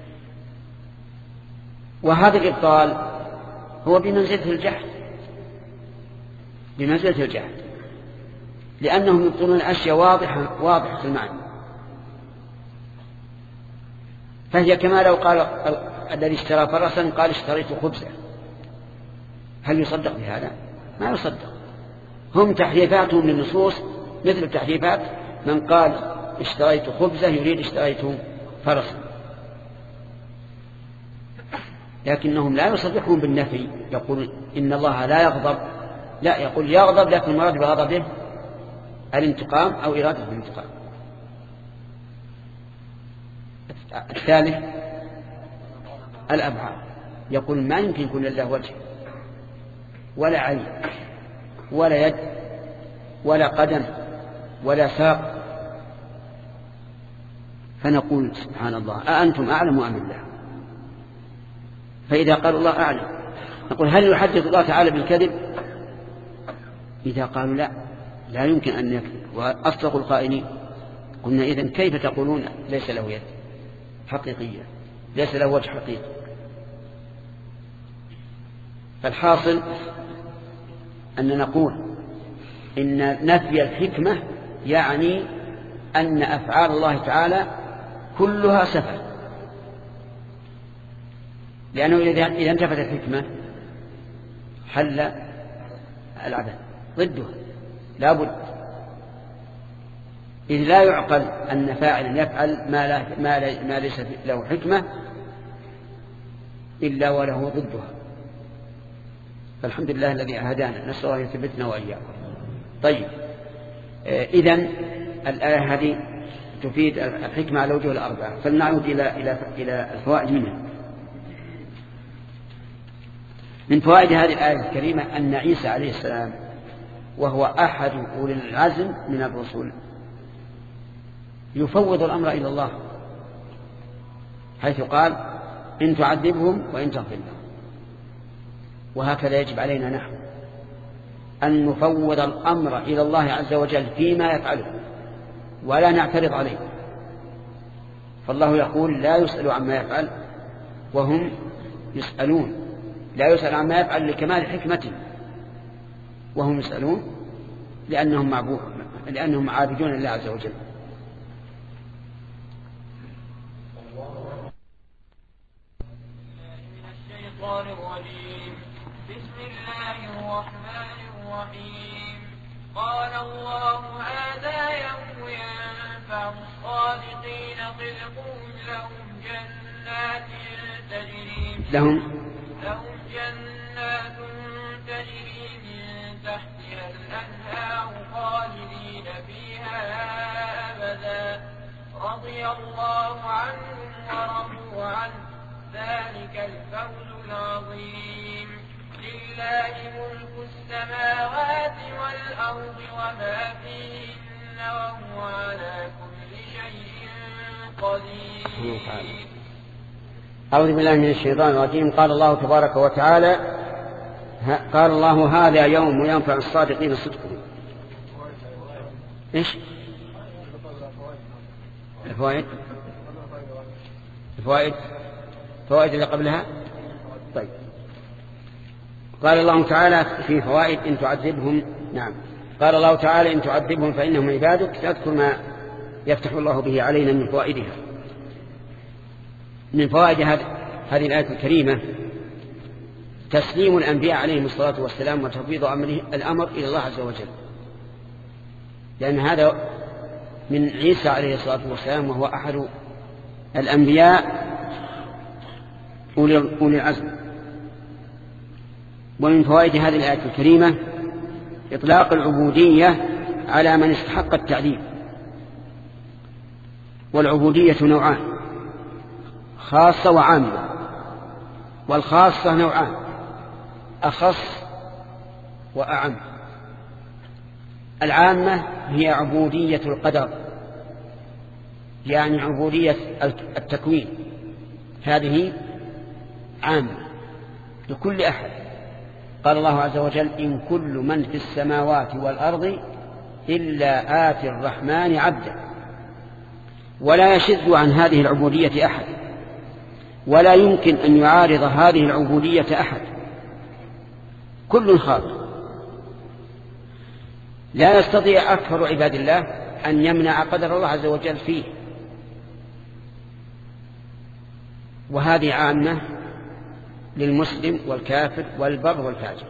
[SPEAKER 1] وهذا الإبطال هو بمنزلة الجحد، بمنزلة الجحد، لأنهم يبطلون أشياء واضحة واضحة المعنى. فهي كما لو قال الذي اشترى فرسا قال اشتريت خبزا، هل يصدق بهذا؟ ما يصدق. هم تحريفاتهم للنصوص مثل تحريفات من قال اشتريت خبزة يريد اشتريت فرسا، لكنهم لا يصدقون بالنفي، يقول إن الله لا يغضب، لا، يقول يغضب لكن المراد بغضبه الانتقام أو إرادة الانتقام. الثالث الأبعاد، يقول ما يمكن يكون لله وجه ولا عين ولا يد ولا قدم ولا ساق. فنقول سبحان الله أأنتم أعلم أم الله؟ فإذا قال الله أعلم نقول هل يحدث الله تعالى بالكذب؟ إذا قالوا لا لا يمكن أن يكذب وأصدق القائلين، قلنا إذن كيف تقولون ليس له يد حقيقية، ليس له وجه حقيقي؟ فالحاصل أن نقول إن نفي الحكمة يعني أن أفعال الله تعالى كلها سفه، لأنه إذا انتفت الحكمة حل العبث ضده لا بد، إذ لا يعقل أن فاعلا يفعل ما, لا ما, لا ما ليس له حكمة إلا وله ضدها. فالحمد لله الذي هدانا، نسأل الله يثبتنا وإياكم. طيب، إذن الآية هذه تفيد الحكمة على وجه الأربعة، فلنعود إلى إلى إلى الفوائد منها. من فوائد هذه الآية الكريمة أن عيسى عليه السلام وهو أحد أولي العزم من الرسل يفوض الأمر إلى الله، حيث قال إن تعذبهم وإن تغفر لهم. وهكذا يجب علينا نحن أن نفوض الأمر إلى الله عز وجل فيما يفعله ولا نعترض عليه، فالله يقول لا يسأل عما يفعل وهم يسألون. لا يسأل عما يفعل لكمال حكمته، وهم يسألون لأنهم معبود لأنهم عابدون لله عز وجل.
[SPEAKER 8] الشيطان الرجيم. بسم الله الرحمن الرحيم. قال الله هذا يوم ينفع الصادقين صدقهم لهم جنات تجري
[SPEAKER 1] لهم
[SPEAKER 8] لهم جنات تجري من تحتها الأنهار خالدين فيها أبدا رضي الله عنهم ورضوا عنه ذلك الفوز العظيم. لله ملك السماوات والأرض وما فيهن وهو على كل شيء قدير.
[SPEAKER 1] أعوذ بالله من الشيطان الرجيم. قال الله تبارك وتعالى قال الله هذا يوم ينفع الصادقين صدقهم. إيش الفوائد الفوائد فوائد اللي قبلها. طيب قال الله تعالى في فوائد إن تعذبهم. نعم قال الله تعالى إن تعذبهم فإنهم عبادك. تذكر ما يفتح الله به علينا من فوائدها. من فوائد هذه الآية الكريمة تسليم الأنبياء عليهم الصلاة والسلام وتفويض الأمر إلى الله عز وجل، لأن هذا من عيسى عليه الصلاة والسلام وهو أحد الأنبياء أولي العزم. ومن فوائد هذه الآية الكريمة إطلاق العبودية على من استحق التعذيب. والعبودية نوعان خاصة وعامة، والخاصة نوعان أخص وأعم. العامة هي عبودية القدر، يعني عبودية التكوين، هذه عامة لكل أحد. قال الله عز وجل إن كل من في السماوات والأرض إلا آتي الرحمن عبدا. ولا يشذ عن هذه العبودية أحد، ولا يمكن أن يعارض هذه العبودية أحد، كل خاضع. لا يستطيع أكثر عباد الله أن يمنع قدر الله عز وجل فيه. وهذه عامة للمسلم والكافر والبر والفاجر.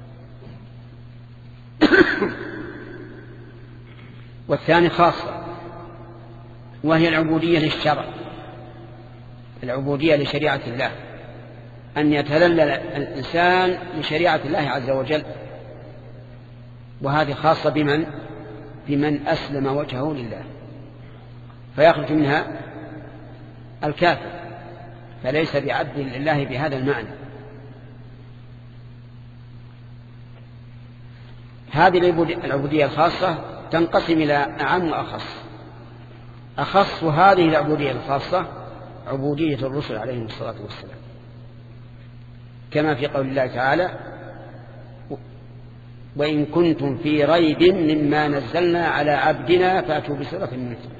[SPEAKER 1] والثاني خاصة، وهي العبودية للشرع، العبودية لشريعة الله، أن يتذلل الإنسان لشريعة الله عز وجل. وهذه خاصة بمن بمن أسلم وجهه لله، فيخرج منها الكافر، فليس بعبد لله بهذا المعنى. هذه العبودية الخاصة تنقسم إلى أعم وأخص. أخص هذه العبودية الخاصة عبودية الرسل عليهم الصلاة والسلام، كما في قول الله تعالى وإن كنتم في ريب مما نزلنا على عبدنا فأتوا بسورة من مثله،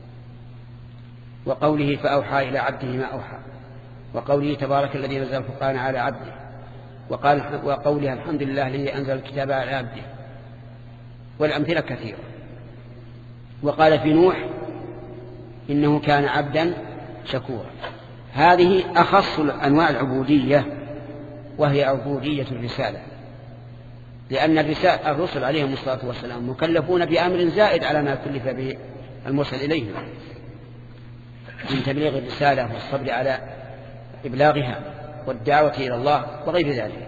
[SPEAKER 1] وقوله فأوحى إلى عبده ما أوحى، وقوله تبارك الذي نزل الفرقان على عبده، وقال وقولها الحمد لله الذي أنزل الكتاب على عبده، والأمثلة كثيرة. وقال في نوح إنه كان عبدا شكورا. هذه أخص أنواع العبودية، وهي عبودية الرسالة، لأن الرسل عليهم الصلاة والسلام مكلفون بأمر زائد على ما كلف به المرسل إليهم من تبليغ الرسالة والصبر على إبلاغها والدعوة إلى الله وغير ذلك.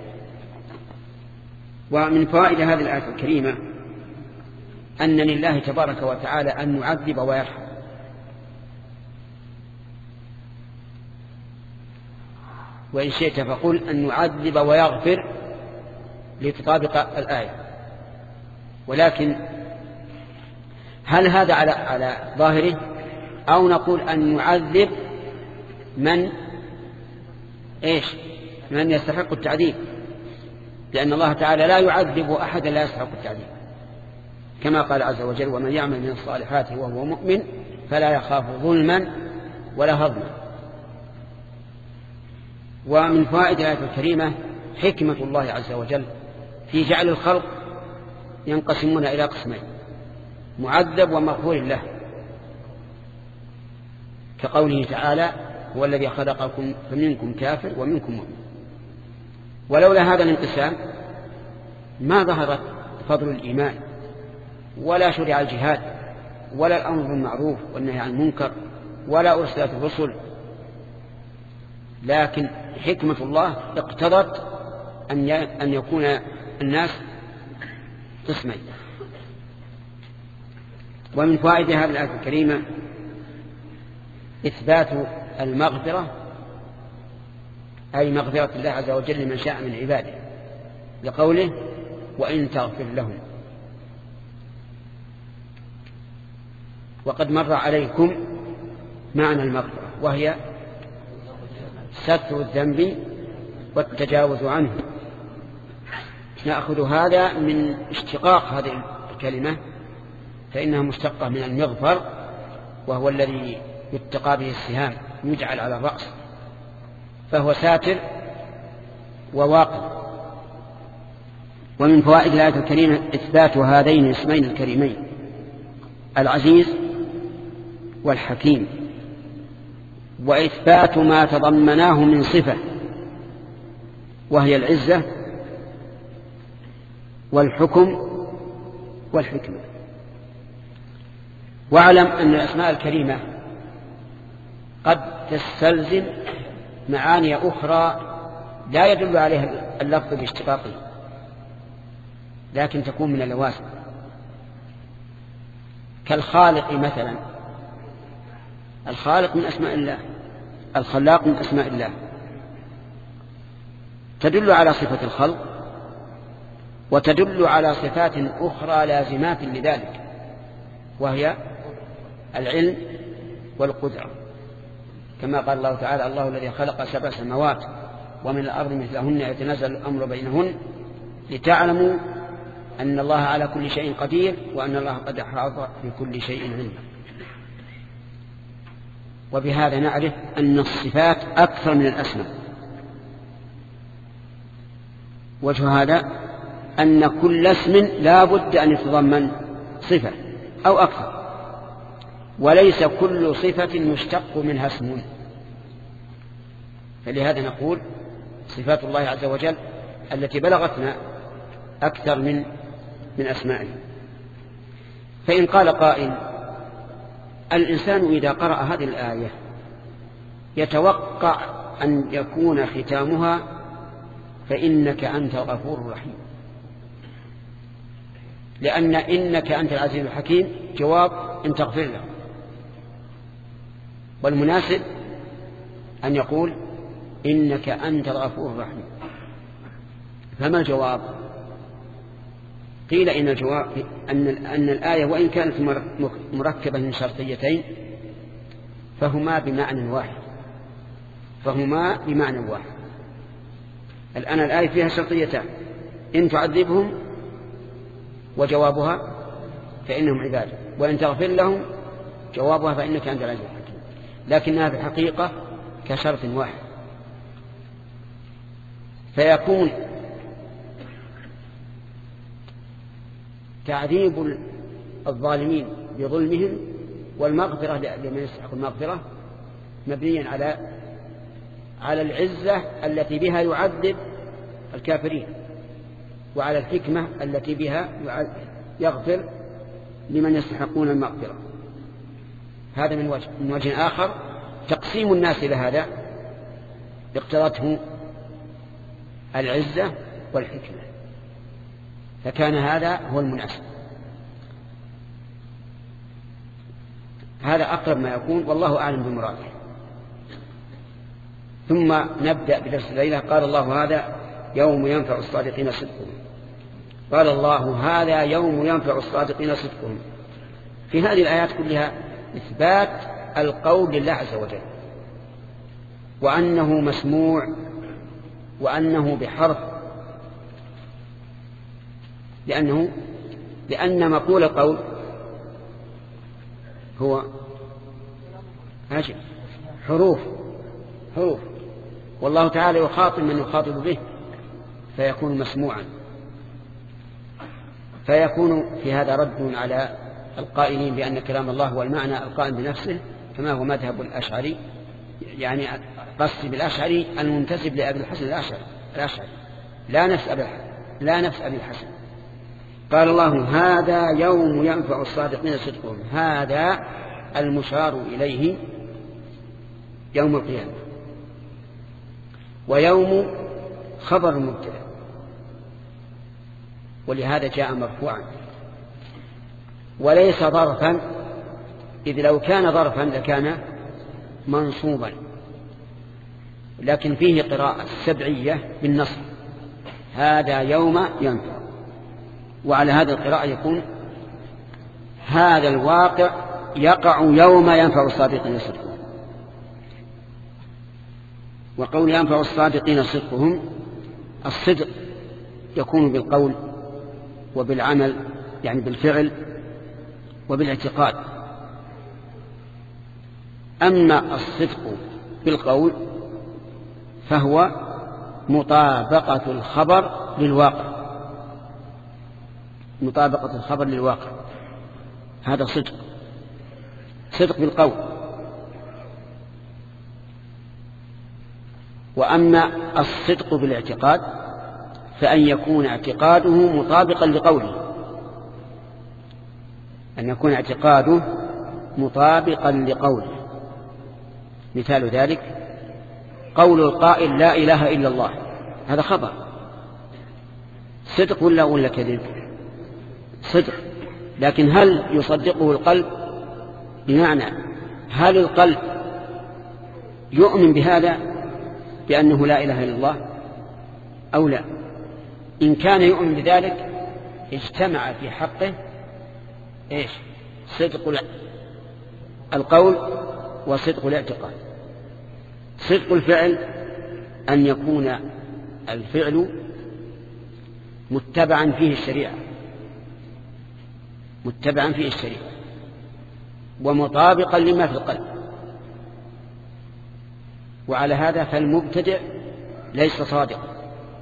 [SPEAKER 1] ومن فوائد هذه الآية الكريمة أن لله تبارك وتعالى أن يعذب ويرحم، وإن شئت فقل أن يعذب ويغفر لتطابق الآية. ولكن هل هذا على على ظاهره، أو نقول أن يعذب من إيش من يستحق التعذيب، لأن الله تعالى لا يعذب أحدا لا يستحق التعذيب، كما قال عز وجل ومن يعمل من الصالحات وهو مؤمن فلا يخاف ظلما ولا هضما. ومن فوائد الآية الكريمة حكمة الله عز وجل في جعل الخلق ينقسمون إلى قسمين: معذب ومغفور له، كقوله تعالى: هو الذي خلقكم فمنكم كافر ومنكم مؤمن. ولولا هذا الانقسام ما ظهر فضل الإيمان، ولا شرع الجهاد، ولا الأمر بالمعروف والنهي عن المنكر، ولا أرسلت الرسل. لكن حكمة الله اقتضت أن يكون الناس قسمين. ومن فوائد هذه الآية الكريمة إثبات المغفرة، أي مغفرة الله عز وجل لمن شاء من عباده، لقوله: وإن تغفر لهم. وقد مر عليكم معنى المغفرة، وهي ستر الذنب والتجاوز عنه. نأخذ هذا من اشتقاق هذه الكلمة، فإنها مشتقة من المغفر، وهو الذي يتقى به السهام يجعل على الرأس، فهو ساتر وواقع. ومن فوائد الآية الكريمة إثبات هذين الاسمين الكريمين: العزيز والحكيم، وإثبات ما تضمناه من صفة، وهي العزة والحكم والحكمة. واعلم أن الأسماء الكريمة قد تستلزم معاني أخرى لا يدل عليها اللفظ باشتقاقه، لكن تكون من اللوازم، كالخالق مثلا. الخالق من أسماء الله، الخلاق من أسماء الله، تدل على صفة الخلق، وتدل على صفات أخرى لازمات لذلك، وهي العلم والقدرة، كما قال الله تعالى: الله الذي خلق سبع سماوات ومن الأرض مثلهن يتنزل الأمر بينهن لتعلموا أن الله على كل شيء قدير وأن الله قد أحاط بكل شيء علما. وبهذا نعرف أن الصفات أكثر من الأسماء. وجه هذا أن كل اسم لا بد أن يتضمن صفة أو أكثر، وليس كل صفة مشتق منها اسم. فلهذا نقول صفات الله عز وجل التي بلغتنا أكثر من من أسمائه. فإن قال قائل: الإنسان إذا قرأ هذه الآية يتوقع أن يكون ختامها فإنك أنت الغفور الرحيم، لأن إنك أنت العزيز الحكيم جواب إن تغفر له، والمناسب أن يقول إنك أنت الغفور الرحيم. فما الجواب؟ قيل إن الجواب أن, أن الآية وإن كانت مركبة من شرطيتين فهما بمعنى واحد فهما بمعنى واحد الآن الآية فيها شرطيتان: إن تعذبهم وجوابها فإنهم عباد، وإن تغفر لهم جوابها فإنك أنت العزيز الحكيم، لكنها في الحقيقة كشرط واحد. فيكون تعذيب الظالمين بظلمهم والمغفرة لمن يستحق المغفرة مبنيا على على العزة التي بها يعذب الكافرين، وعلى الحكمة التي بها يغفر لمن يستحقون المغفرة. هذا من وجه. من وجه آخر تقسيم الناس إلى هذا اقتضته العزة والحكمة، فكان هذا هو المناسب. هذا أقرب ما يكون، والله أعلم بمراده. ثم نبدأ بدرس الليلة. قال الله: هذا يوم ينفع الصادقين صدقهم. قال الله: هذا يوم ينفع الصادقين صدقهم. في هذه الآيات كلها إثبات القول لله عز وجل، وأنه مسموع، وأنه بحرف، لأنه لأن مقول القول هو حروف حروف والله تعالى يخاطب من يخاطب به، فيكون مسموعا، فيكون في هذا رد على القائلين بأن كلام الله هو المعنى القائم بنفسه كما هو مذهب الأشعري، يعني قصد بالأشعري المنتسب لأبي الحسن الأشعري الأشعري لا نفس أبي لا نفس أبي الحسن. قال الله هذا يوم ينفع الصادقين صدقهم، هذا المشار إليه يوم القيامة، ويوم خبر مبتدأ، ولهذا جاء مرفوعا وليس ظرفا، إذ لو كان ظرفا لكان منصوبا، لكن فيه قراءة سبعية بالنصب، هذا يوم ينفع، وعلى هذا القراءة يكون هذا الواقع يقع يوم ينفع الصادقين صدقهم. وقول ينفع الصادقين صدقهم، الصدق يكون بالقول وبالعمل، يعني بالفعل وبالاعتقاد. أما الصدق بالقول فهو مطابقة الخبر للواقع، مطابقة الخبر للواقع، هذا صدق، صدق بالقول. وأما الصدق بالاعتقاد فأن يكون اعتقاده مطابقا لقوله، أن يكون اعتقاده مطابقا لقوله. مثال ذلك قول القائل لا إله إلا الله، هذا خبر، صدق ولا ولا كذب؟ صدق، لكن هل يصدقه القلب؟ بمعنى هل القلب يؤمن بهذا بأنه لا إله إلا الله أو لا؟ إن كان يؤمن بذلك اجتمع في حقه إيش؟ صدق القول وصدق الاعتقاد. صدق الفعل أن يكون الفعل متبعا فيه الشريعة، متبعا فيه الشريعة ومطابقا لما في القلب. وعلى هذا فالمبتدع ليس صادقا،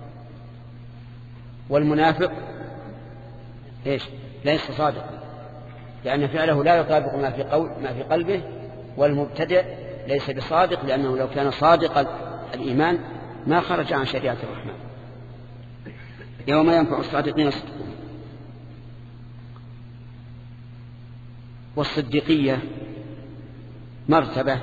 [SPEAKER 1] والمنافق إيش؟ ليس صادقا، لأن فعله لا يطابق ما في قول ما في قلبه. والمبتدع ليس بصادق، لأنه لو كان صادق الإيمان ما خرج عن شريعة الرحمن. يوم ينفع الصادقين صدقهم. والصديقية مرتبة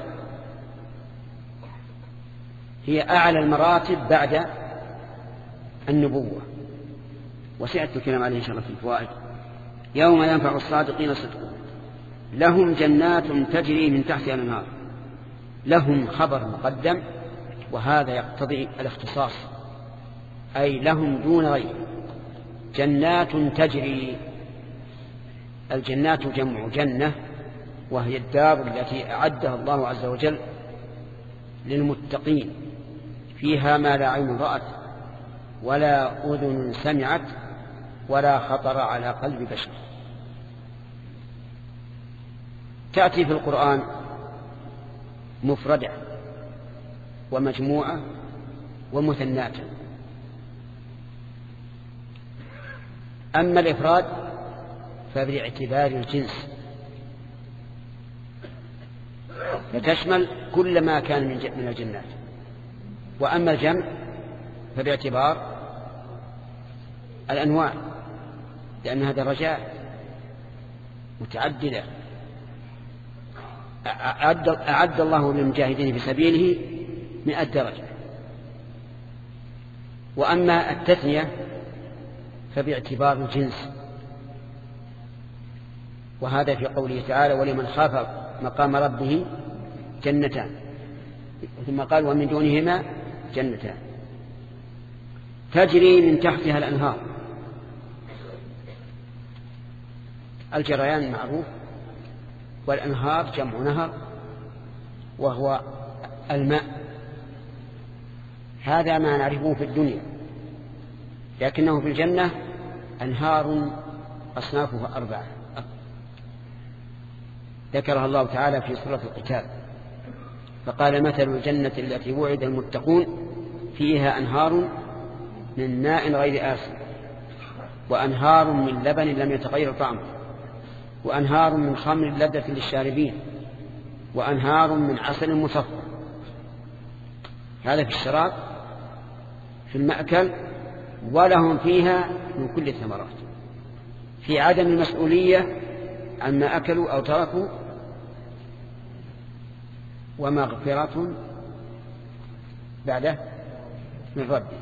[SPEAKER 1] هي أعلى المراتب بعد النبوة، وسيأتي الكلام عليه إن شاء الله في الفوائد. يوم ينفع الصادقين صدقهم لهم جنات تجري من تحتها الأنهار. لهم خبر مقدم، وهذا يقتضي الاختصاص، أي لهم دون غير. جنات تجري، الجنات جمع جنة، وهي الدار التي أعدها الله عز وجل للمتقين، فيها ما لا عين رأت ولا أذن سمعت ولا خطر على قلب بشر. تأتي في القرآن مفردة ومجموعة ومثناة. أما الإفراد فباعتبار الجنس، فتشمل كل ما كان من الجنات. وأما الجمع فباعتبار الأنواع، لأنها درجات متعددة أعد, أعد الله للمجاهدين في سبيله مئة درجة. وأما التثنية فباعتبار الجنس، وهذا في قوله تعالى ولمن خاف مقام ربه جنتان، ثم قال ومن دونهما جنتان تجري من تحتها الأنهار. الجريان معروف، والأنهار جمع نهر وهو الماء. هذا ما نعرفه في الدنيا، لكنه في الجنة أنهار أصنافها أربعة ذكرها الله تعالى في سورة القتال، فقال مثل الجنة التي وعد المتقون فيها أنهار من ماء غير آسن، وأنهار من لبن لم يتغير طعمه، وأنهار من خمر لذة للشاربين، وأنهار من عسل مصفى. هذا في الشراب في المأكل، ولهم فيها من كل الثمرات، في عدم المسؤولية عما أكلوا أو تركوا، ومغفرة بعده من ربه.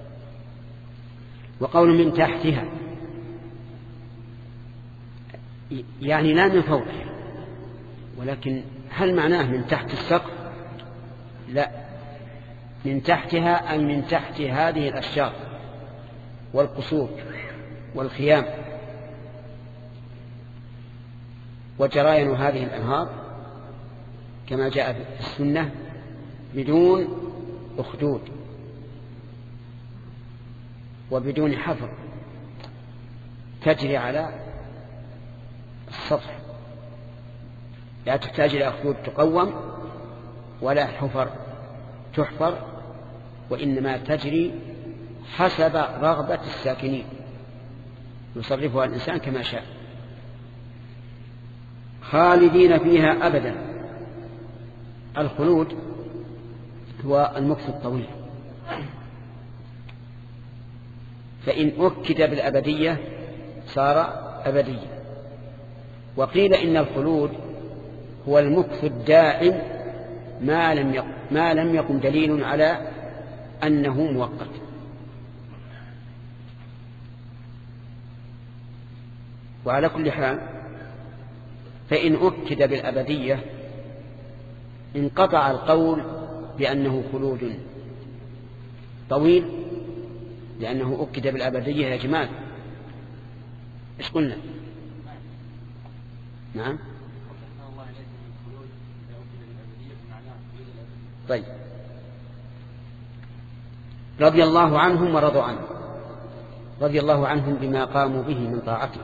[SPEAKER 1] وقول من تحتها يعني لا من فوقها، ولكن هل معناه من تحت السقف؟ لا، من تحتها أي من تحت هذه الأشجار والقصور والخيام وجرائن هذه الأنهار، كما جاء في السنة بدون أخدود وبدون حفر، تجري على السطح، لا تحتاج إلى أخدود تقوم ولا حفر تحفر، وإنما تجري حسب رغبة الساكنين، يصرفها الإنسان كما شاء. خالدين فيها أبدا. الخلود هو المكث الطويل، فإن أكد بالأبدية صار أبدية. وقيل إن الخلود هو المكث الدائم ما لم يقم, ما لم يقم دليل على أنه مؤقت. وعلى كل حال فإن أكد بالأبدية انقطع القول بأنه خلود طويل، لأنه أكد بالأبدية يا جمال. إيش قلنا؟ نعم. طيب. رضي الله عنهم ورضوا عنه. رضي الله عنهم بما قاموا به من طاعته.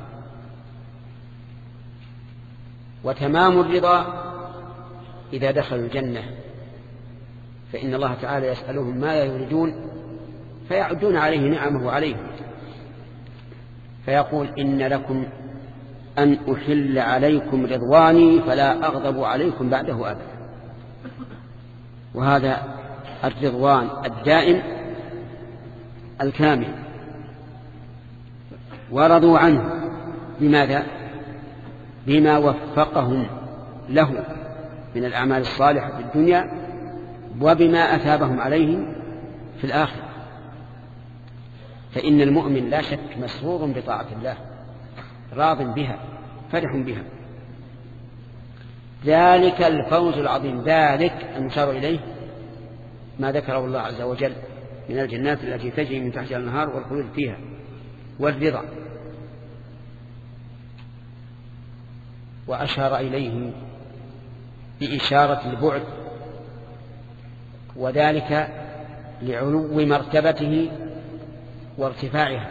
[SPEAKER 1] وتمام الرضا إذا دخلوا الجنة، فإن الله تعالى يسألهم ما لا يريدون فيعدون عليه نعمه عليهم، فيقول إن لكم أن أحل عليكم رضواني فلا أغضب عليكم بعده أبدا. وهذا الرضوان الدائم الكامل. ورضوا عنه بماذا؟ بما وفقهم له من الأعمال الصالحة في الدنيا، وبما أثابهم عليه في الآخرة. فإن المؤمن لا شك مسرور بطاعة الله، راض بها، فرح بها. ذلك الفوز العظيم. ذلك المشار إليه ما ذكره الله عز وجل من الجنات التي تجري من تحتها الأنهار والخلود فيها، والرضا. وأشار إليه بإشارة البعد، وذلك لعلو مرتبته وارتفاعها،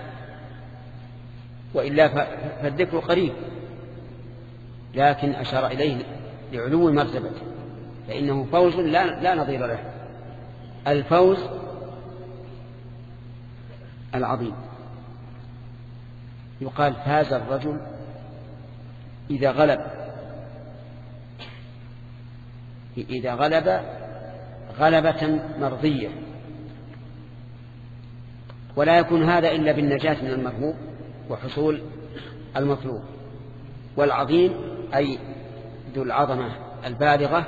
[SPEAKER 1] وإلا فالذكر قريب، لكن أشار إليه لعلو مرتبته، فإنه فوز لا, لا نظير له، الفوز العظيم. يقال فاز الرجل إذا غلب، إذا غلب غلبة مرضية، ولا يكون هذا إلا بالنجاة من المرهوب وحصول المطلوب. والعظيم أي ذو العظمة البالغة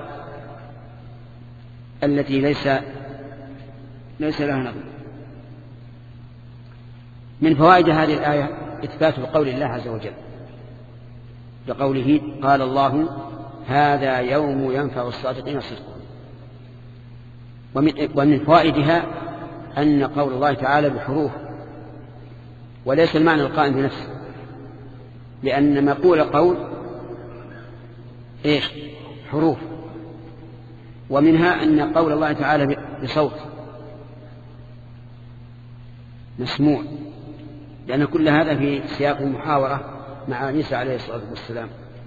[SPEAKER 1] التي ليس ليس لها نظير. من فوائد هذه الآية إثبات قول الله عز وجل بقوله قال الله هذا يوم ينفع الصادقين صدقهم. ومن فوائدها أن قول الله تعالى بحروف وليس المعنى القائم بنفسه، لأن مقول قول إيش؟ حروف. ومنها أن قول الله تعالى بصوت مسموع، لأن كل هذا في سياق المحاورة مع عيسى عليه الصلاة والسلام.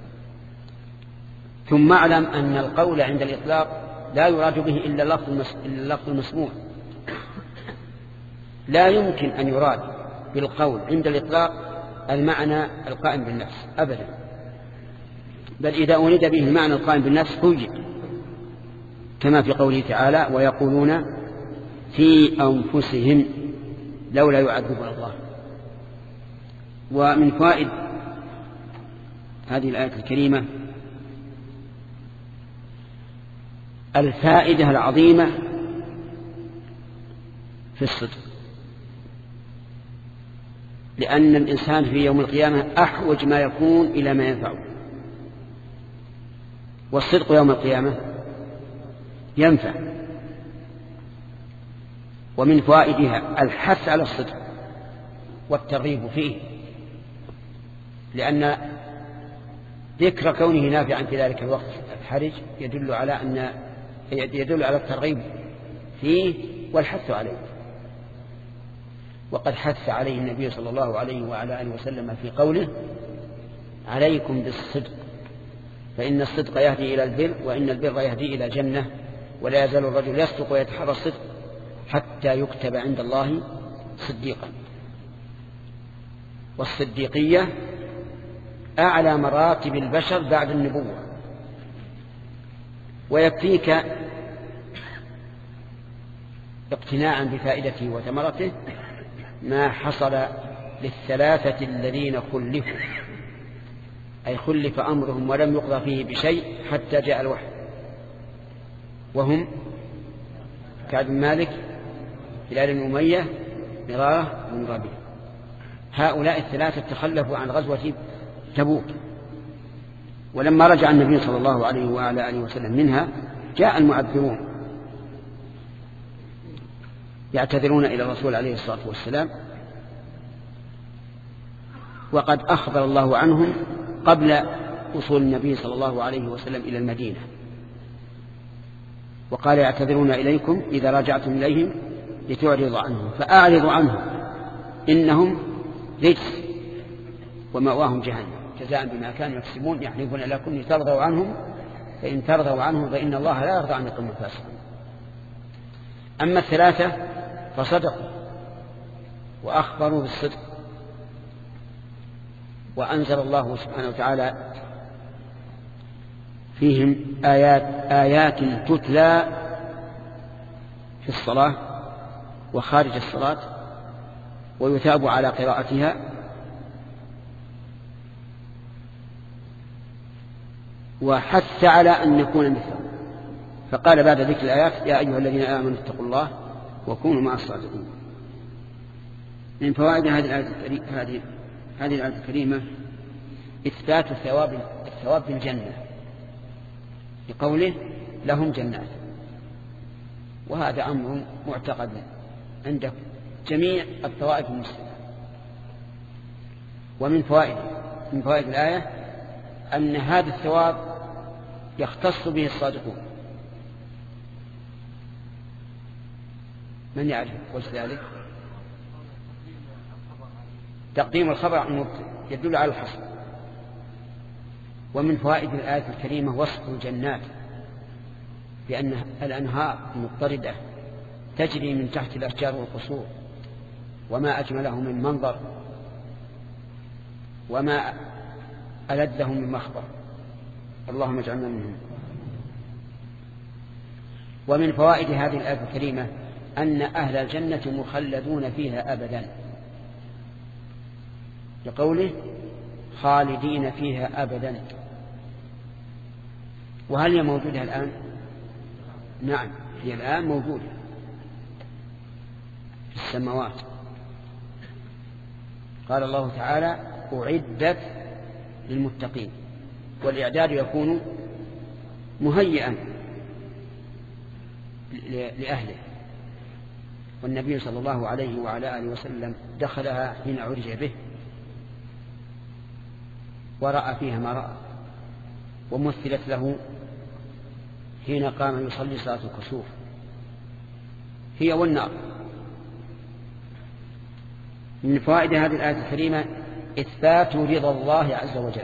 [SPEAKER 1] ثم اعلم أن القول عند الإطلاق لا يراد به إلا اللفظ المسموع، لا يمكن أن يراد بالقول عند الإطلاق المعنى القائم بالنفس أبدا، بل إذا أريد به المعنى القائم بالنفس فوجد، كما في قوله تعالى ويقولون في أنفسهم لولا يعذبنا الله. ومن فوائد هذه الآية الكريمة الفائدة العظيمة في الصدق، لأن الإنسان في يوم القيامة أحوج ما يكون إلى ما ينفعه، والصدق يوم القيامة ينفع. ومن فوائدها الحث على الصدق والترغيب فيه، لأن ذكر كونه نافعا في ذلك الوقت الحرج يدل على أن يدل على الترغيب فيه والحث عليه. وقد حث عليه النبي صلى الله عليه وعلى آله وسلم في قوله عليكم بالصدق فإن الصدق يهدي إلى البر وإن البر يهدي إلى جنة ولا يزال الرجل يصدق ويتحرى الصدق حتى يكتب عند الله صديقا. والصديقية أعلى مراتب البشر بعد النبوة. ويكفيك اقتناعا بفائدته وثمرته ما حصل للثلاثة الذين خلفوا، أي خلف أمرهم ولم يقضى فيه بشيء حتى جاء الوحي، وهم كعب بن مالك، هلال بن أمية، مرارة بن ربيع. هؤلاء الثلاثة تخلفوا عن غزوة تبوك، ولما رجع النبي صلى الله عليه وعلى آله وسلم منها جاء المعذرون يعتذرون إلى الرسول عليه الصلاة والسلام، وقد أخبر الله عنهم قبل وصول النبي صلى الله عليه وسلم إلى المدينة، وقال يعتذرون إليكم إذا رجعتم إليهم لتعرضوا عنهم فأعرضوا عنهم إنهم رجس ومأواهم جهنم جزاء بما كانوا يكسبون يحلفون لكم لترضوا عنهم فإن ترضوا عنهم فإن الله لا يرضى عن القوم الفاسقين. أما الثلاثة فصدقوا وأخبروا بالصدق، وأنزل الله سبحانه وتعالى فيهم آيات آيات تتلى في الصلاة وخارج الصلاة ويثاب على قراءتها، وحث على أن نكون مثله، فقال بعد ذكر الآيات يا أيها الذين آمنوا اتقوا الله وكونوا مع الصادقين. من فوائد هذه الآية هذه هذه الآية الكريمة إثبات الثواب الثواب بالجنة بقوله لهم جنات، وهذا أمر معتقد عند جميع الطوائف المسلمة. ومن فوائد من فوائد الآية أن هذا الثواب يختص به الصادقون. من يعرف وجه ذلك؟ تقديم الخبر عن المبتدأ يدل على الحصر. ومن فوائد الآية الكريمة وصف الجنات بأن الأنهار مضطردة تجري من تحت الأشجار والقصور، وما أجمله من منظر وما ألذه من مخبر، اللهم اجعلنا منهم. ومن فوائد هذه الآية الكريمة أن أهل الجنة مخلدون فيها أبدا، لقوله خالدين فيها أبدا. وهل هي موجودة الآن؟ نعم هي الآن موجودة في السماوات. قال الله تعالى أعدت للمتقين، والإعداد يكون مهيئا لأهله. والنبي صلى الله عليه وعلى آله وسلم دخلها حين عرج به ورأى فيها ما رأى، ومثلت له حين قام يصلي صلاة الكسوف هي والنار. من فوائد هذه الآية الكريمة إثبات رضا الله عز وجل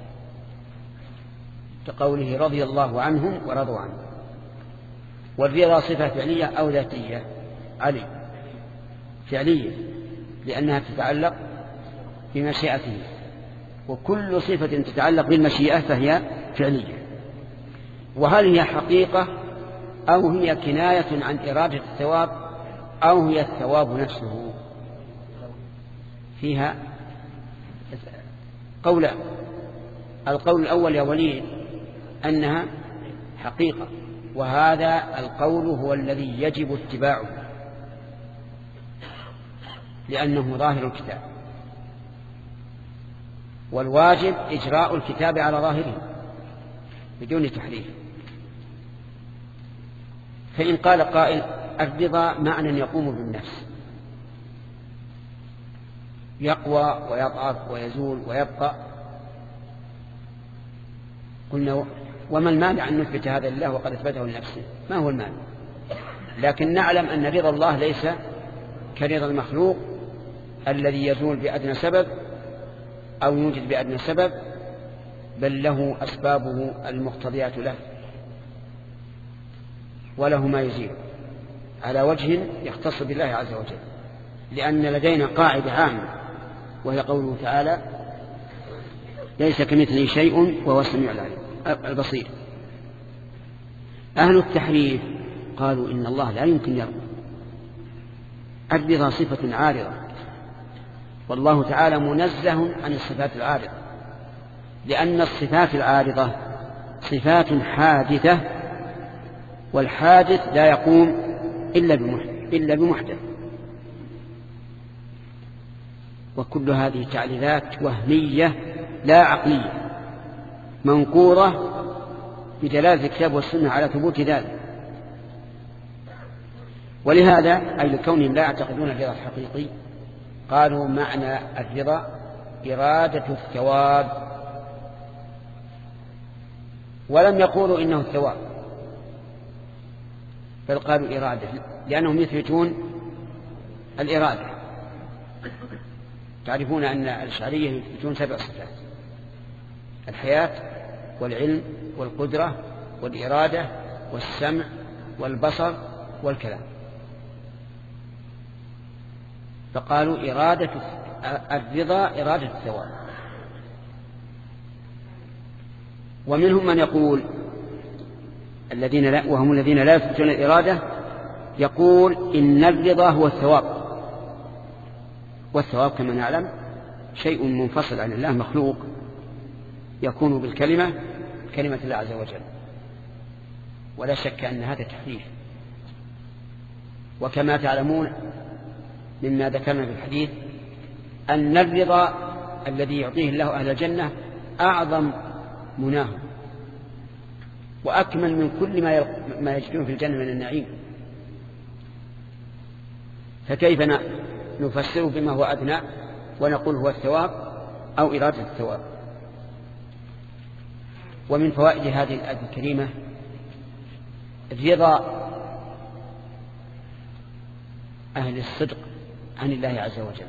[SPEAKER 1] كقوله رضي الله عنهم ورضوا عنه. والرضا صفة فعلية أو ذاتية؟ علي فعلية لأنها تتعلق بمشيئته، وكل صفة تتعلق بالمشيئة فهي فعلية. وهل هي حقيقة أو هي كناية عن إرادة الثواب أو هي الثواب نفسه؟ فيها قولان. القول الأول يا وليد أنها حقيقة، وهذا القول هو الذي يجب اتباعه لأنه ظاهر الكتاب، والواجب إجراء الكتاب على ظاهره بدون تحريف. فإن قال قائل الرضا معنى يقوم بالنفس، يقوى ويضعف ويزول ويبقى، قلنا وما المانع أن نثبت هذا لله وقد أثبته لنفسه؟ ما هو المانع؟ لكن نعلم أن رضا الله ليس كرضا المخلوق الذي يزول بأدنى سبب أو يوجد بأدنى سبب، بل له أسبابه المقتضيات له وله ما يزيل على وجه يختص بالله عز وجل. لأن لدينا قاعدة عامة وهي قوله تعالى ليس كمثله شيء وهو السميع البصير. أهل التحريف قالوا إن الله لا يمكن يرضى. الرضا صفة عارضة، والله تعالى منزه عن الصفات العارضة، لأن الصفات العارضة صفات حادثة، والحادث لا يقوم إلا بمحدث, إلا بمحدث. وكل هذه تعليلات وهمية لا عقلية منقورة بدلالة الكتاب والسنة على ثبوت ذلك. ولهذا أي لكونهم لا يعتقدون الرضا الحقيقي قالوا معنى الرضا إرادة الثواب، ولم يقولوا إنه الثواب بل قالوا إرادة، لأنهم يثبتون الإرادة. تعرفون أن الأشعرية يثبتون سبع صفات: الحياة والعلم والقدرة والإرادة والسمع والبصر والكلام. فقالوا إرادة الرضا إرادة الثواب. ومنهم من يقول الذين لا وهم الذين لا يثبتون الإرادة يقول إن الرضا هو الثواب، والثواب كما نعلم شيء منفصل عن الله مخلوق يكون بالكلمة كلمة الله عز وجل، ولا شك أن هذا تحريف. وكما تعلمون مما ذكرنا في الحديث أن الرضا الذي يعطيه الله أهل الجنة أعظم مناه وأكمل من كل ما يجدون في الجنة من النعيم، فكيف نفسره بما هو أدنى ونقول هو الثواب أو إرادة الثواب؟ ومن فوائد هذه الآية الكريمة رضا أهل الصدق عن الله عز وجل،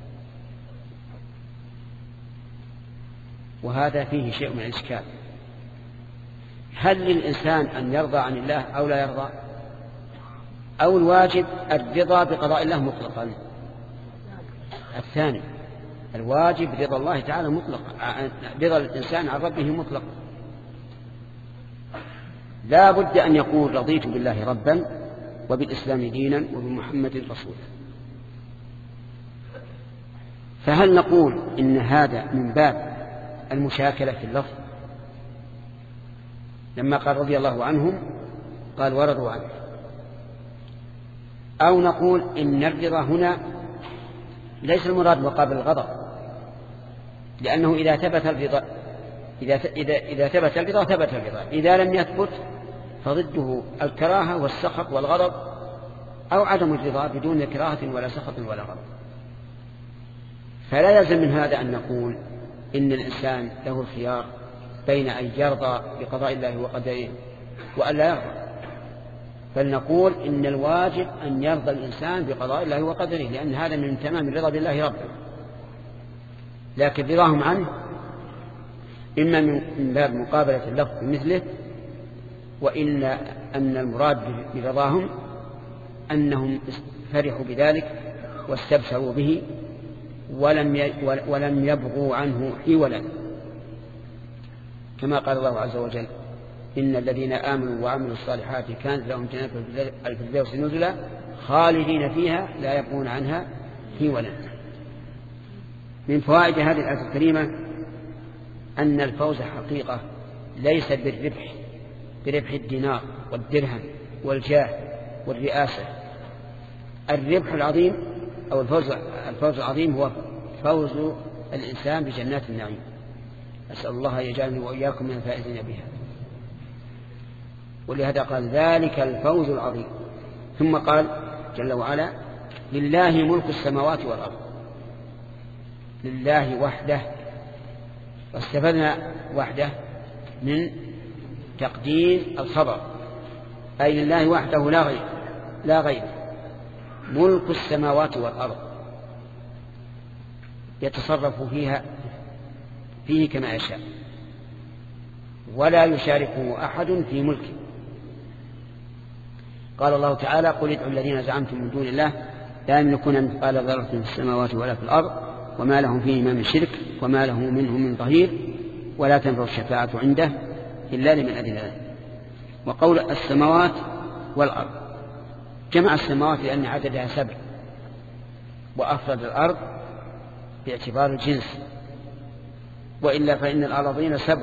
[SPEAKER 1] وهذا فيه شيء من الإشكال. هل للإنسان أن يرضى عن الله أو لا يرضى؟ أو الواجب الرضا بقضاء الله مطلقا؟ الثاني، الواجب رضا الله تعالى مطلقا، رضا الإنسان عن ربه مطلقا. لا بد أن يقول رضيت بالله ربا وبالإسلام دينا وبمحمد رسولا. فهل نقول إن هذا من باب المشاكلة في اللفظ لما قال رضي الله عنهم قال ورضوا عنه، أو نقول إن الرضا هنا ليس المراد مقابل الغضب، لأنه إذا ثبت الرضا إذا إذا إذا ثبت الرضا ثبت الرضا، إذا لم يثبت فضده الكراهة والسخط والغضب أو عدم الرضا بدون كراهة ولا سخط ولا غضب. فلا يلزم من هذا أن نقول إن الإنسان له الخيار بين أن يرضى بقضاء الله وقدره وأن لا يرضى، بل نقول إن الواجب أن يرضى الإنسان بقضاء الله وقدره، لأن هذا من تمام الرضا بالله ربا. لكن رضاهم عنه إما من باب مقابلة اللفظ بمثله، وإن أن المراد برضاهم أنهم فرحوا بذلك واستبشروا به ولم ولم يبغوا عنه حولا، كما قال الله عز وجل: إن الذين آمنوا وعملوا الصالحات كانت لهم جنات الفردوس نزلا خالدين فيها لا يبغون عنها حولا. من فوائد هذه الآية الكريمة أن الفوز حقيقة ليس بالربح بربح الدينار والدرهم والجاه والرئاسة. الربح العظيم أو الفوز الفوز العظيم هو فوز الإنسان بجنات النعيم. أسأل الله يجعلني وإياكم من الفائزين بها. ولهذا قال: ذلك الفوز العظيم. ثم قال جل وعلا: لله ملك السماوات والأرض. لله وحده، واستفدنا وحده من تقديم الخبر، أي لله وحده لا غير لا غير ملك السماوات والأرض، يتصرف فيها فيه كما يشاء، ولا يشاركه أحد في ملكه. قال الله تعالى: قل ادعوا الذين زعمتم من دون الله لا يملكون مثقال ذرة في السماوات ولا في الأرض وما لهم فيهما من شرك وما له منه من ظهير ولا تنفع الشفاعة عنده إلا لمن أذن له. وقول السماوات والأرض جمع السماوات لأن عددها سبع، وأفرد الأرض باعتبار الجنس، وإلا فإن الأراضين سبع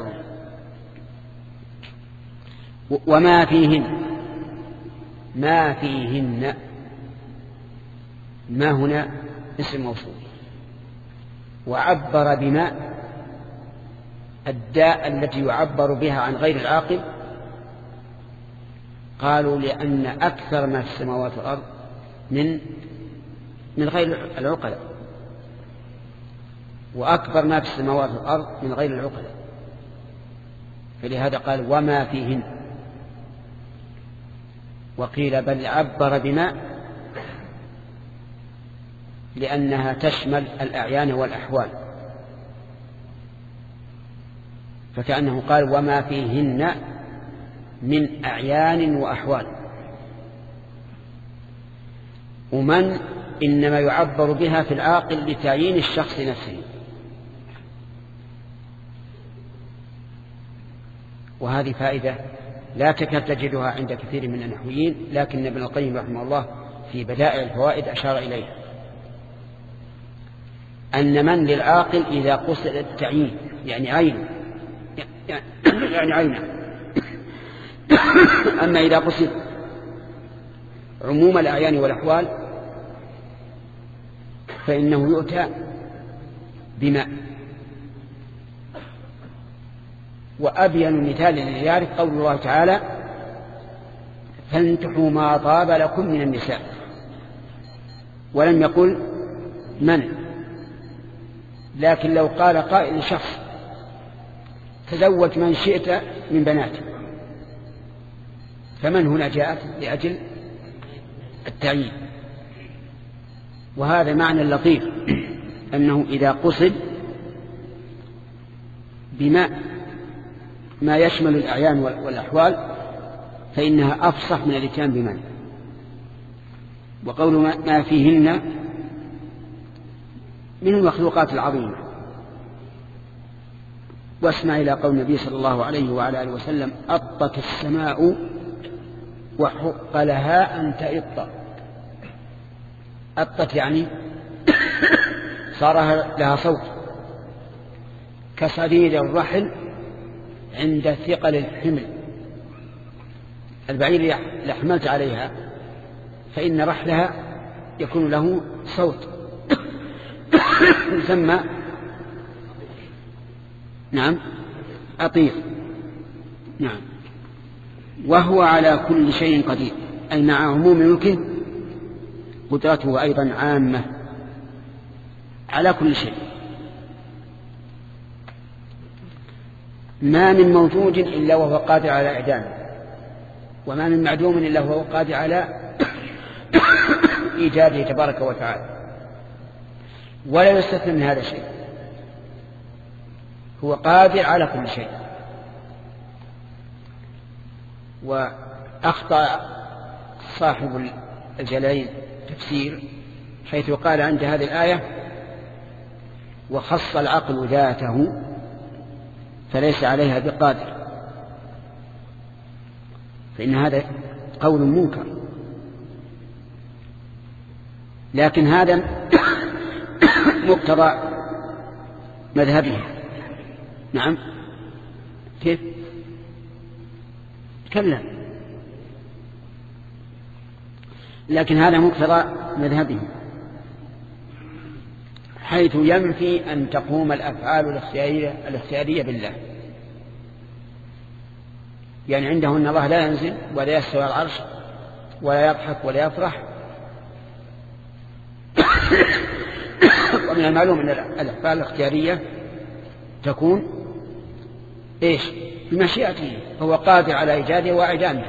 [SPEAKER 1] وما فيهن. ما فيهن، ما هنا اسم موصول، وعبر بما الداء التي يعبر بها عن غير العاقل. قالوا لأن أكثر ما في السماوات والأرض من من غير العقلاء، وأكبر ما في السماوات والأرض من غير العقلاء، فلهذا قال وما فيهن. وقيل بل عبر بما لأنها تشمل الأعيان والأحوال، فكأنه قال وما فيهن من أعيان وأحوال. ومن إنما يعبر بها في العاقل لتعيين الشخص نفسه، وهذه فائدة لا تكاد تجدها عند كثير من النحويين، لكن ابن القيم رحمه الله في بدائع الفوائد أشار إليها، أن من للعاقل إذا قصد التعيين يعني عينه يعني عينه أما إذا قصد عموم الأعيان والأحوال فإنه يؤتى بماء. وأبين مثال لذلك قول الله تعالى فانكحوا ما طاب لكم من النساء، ولم يقل من. لكن لو قال قائل شخص تزوج من شئت من بناتك، فمن هنا جاءت لأجل التعيين. وهذا معنى لطيف أنه إذا قصد بما ما يشمل الأعيان والأحوال فإنها أفصح من الاتيان بمن. وقول ما فيهن من المخلوقات العظيمة. واسمع إلى قول النبي صلى الله عليه وعلى آله وسلم أطت السماء وحق لها أن تئط. أطت يعني صار لها صوت كصديد الرحل عند ثقل الحمل. البعير اللي حملت عليها فإن رحلها يكون له صوت يسمى نعم أطير. نعم. وهو على كل شيء قدير، أي مع عموم ملكه قدرته أيضا عامة على كل شيء. ما من موجود إلا وهو قادر على إعدامه، وما من معدوم إلا وهو قادر على إيجاده تبارك وتعالى، ولا يستثنى من هذا الشيء. هو قادر على كل شيء. وأخطأ صاحب الجلالين تفسير حيث قال عند هذه الآية وخص العقل ذاته فليس عليها بقادر، فإن هذا قول منكر، لكن هذا مقتضى مذهبه. نعم كيف تكلم، لكن هذا مقتضى مذهبه حيث ينفي أن تقوم الأفعال الاختيارية, الاختيارية بالله. يعني عنده أن الله لا ينزل ولا يستوي على العرش ولا يضحك ولا يفرح، ومن المعلوم أن الأفعال الاختيارية تكون إيش بمشيئته، فهو قادر على إيجاده وإعدامه.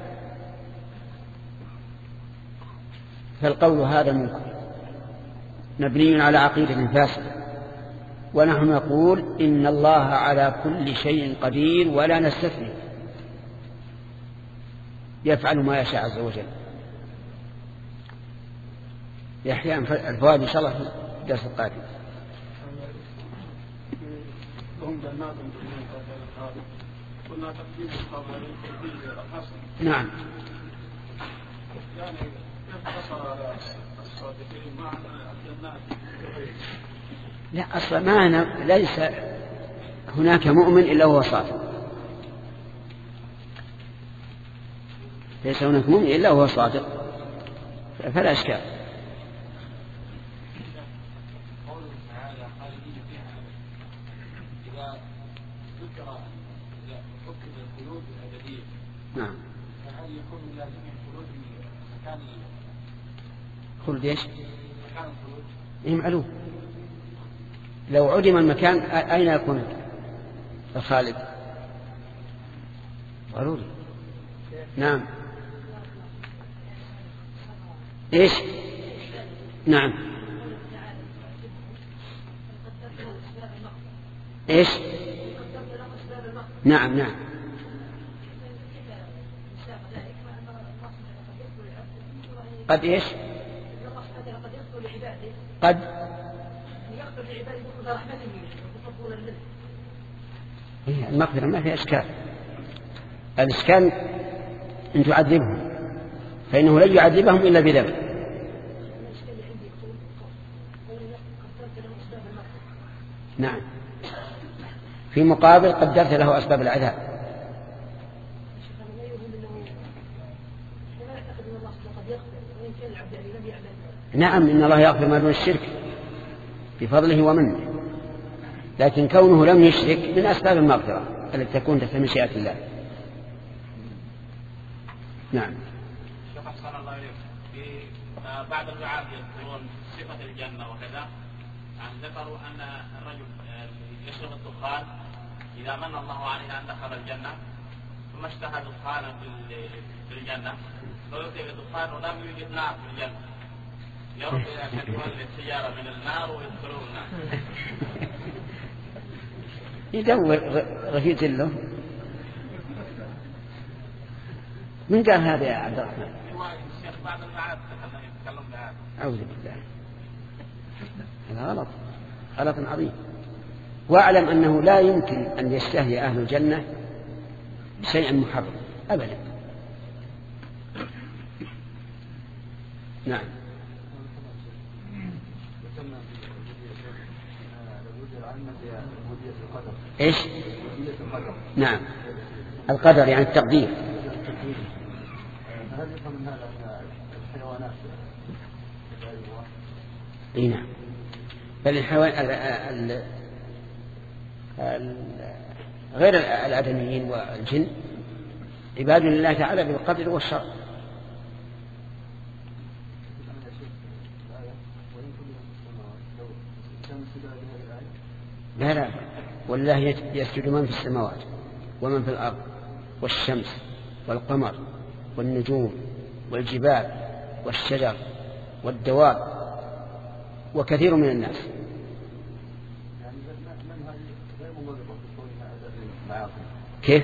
[SPEAKER 1] فالقول هذا منكر مبني على عقيدة فاسدة، ونحن نقول إن الله على كل شيء قدير ولا نستثني، يفعل ما يشاء عز وجل. يحيى الفوائد إن شاء الله في الدرس القادم. نعم. لا أصلا ما ليس هناك مؤمن إلا هو صادق، ليس هناك مؤمن إلا هو صادق، فلا إشكال. نعم.
[SPEAKER 5] فهل يكون لازم الخلود مكان
[SPEAKER 1] خلود ايش؟
[SPEAKER 5] مكان الخلود؟
[SPEAKER 1] إيه معلوم. لو عدم المكان أين يكون الخالد؟ ضروري. نعم. ايش؟ نعم. ايش؟ نعم نعم. قد ايش؟ قد المغفرة ما فيها إشكال. الإشكال أن تعذبهم، فإنه لن يعذبهم إلا بذنب. نعم. في مقابل قدرت له أسباب العذاب. نعم إن الله يغفر ما دون الشرك بفضله ومنه، لكن كونه لم يشرك من أسباب المغفرة التي تكون تحت مشيئة الله. نعم.
[SPEAKER 2] شيخ أحسن الله إليك، في بعض الدعاة يذكرون صفة الجنة وكذا، يعني ذكروا أن الرجل يشرب الدخان إذا من الله عليه أن دخل الجنة ثم اشتهى دخانا في الجنة فيؤتي بالدخان ولم يوجد نار في الجنة، يرد إلى أن يولد سيارة من النار ويدخلون النار.
[SPEAKER 1] يدور رفيق له. من قال هذا يا عبد الرحمن؟
[SPEAKER 2] بعض الدعاة يتكلم بهذا.
[SPEAKER 1] أعوذ بالله، هذا غلط، غلط عظيم. واعلم أنه لا يمكن أن يشتهي أهل الجنة شيئا محرم أبدا. نعم. إيش؟ نعم القدر يعني التقدير. اي نعم، بل الحيوان ال ال غير الآدميين والجن عباد لله تعالى بالقدر والشر. لا لا، والله يسجد من في السماوات ومن في الأرض والشمس والقمر والنجوم والجبال والشجر والدواب وكثير من الناس. كيف؟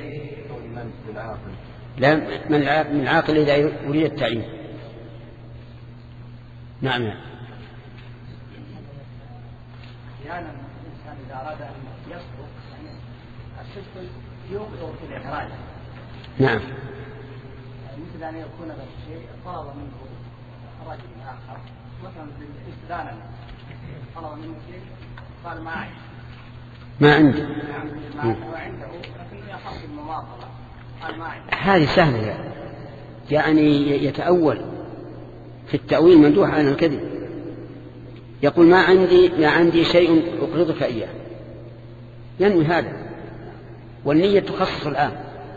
[SPEAKER 1] لا، من العاقل إذا يريد التعيين. نعم.
[SPEAKER 9] أحيانا الإنسان إذا أراد أن يصدق يعني الصدق يوقع في الإحراج.
[SPEAKER 1] نعم.
[SPEAKER 9] مثل أن يكون هذا الشيء طلب منه رجل آخر مثلا باستدانة طلب منه شيء قال ما عندي.
[SPEAKER 1] ما عندي.
[SPEAKER 9] نعم ما عنده لكن يخاف المماطلة قال ما عندي.
[SPEAKER 1] هذه سهلة يعني يتأول في التأويل مندوح عن الكذب. يقول ما عندي ما عندي شيء أقرضك إياه ينوي هذا والنية تخصص الآن.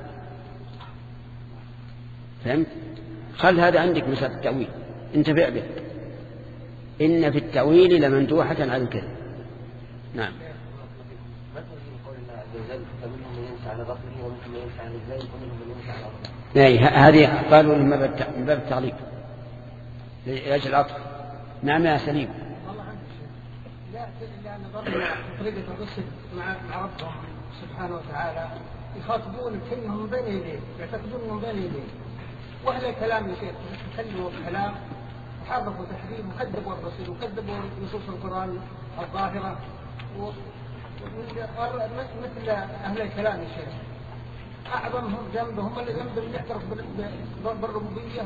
[SPEAKER 1] فهمت؟ خل هذا عندك مسألة التأويل انتبه به. إن في التأويل لمندوحة على الكذب. نعم. هذه قالوا من باب التعليق لأجل العطف. نعم يا سليم.
[SPEAKER 3] لا لأن ضرب طريقة الرسل مع مع ربهم سبحانه وتعالى يخاطبون كلمهم من بين يديه يعتقدون من بين يديه وأهل الكلام يا شيخ تكلموا الكلام وحرفوا تحريف وكذبوا الرسل وكذبوا نصوص القرآن الظاهرة مثل أهل الكلام يا شيخ أعظمهم ذنبهم اللي ذنب اللي يعترف بالربوبية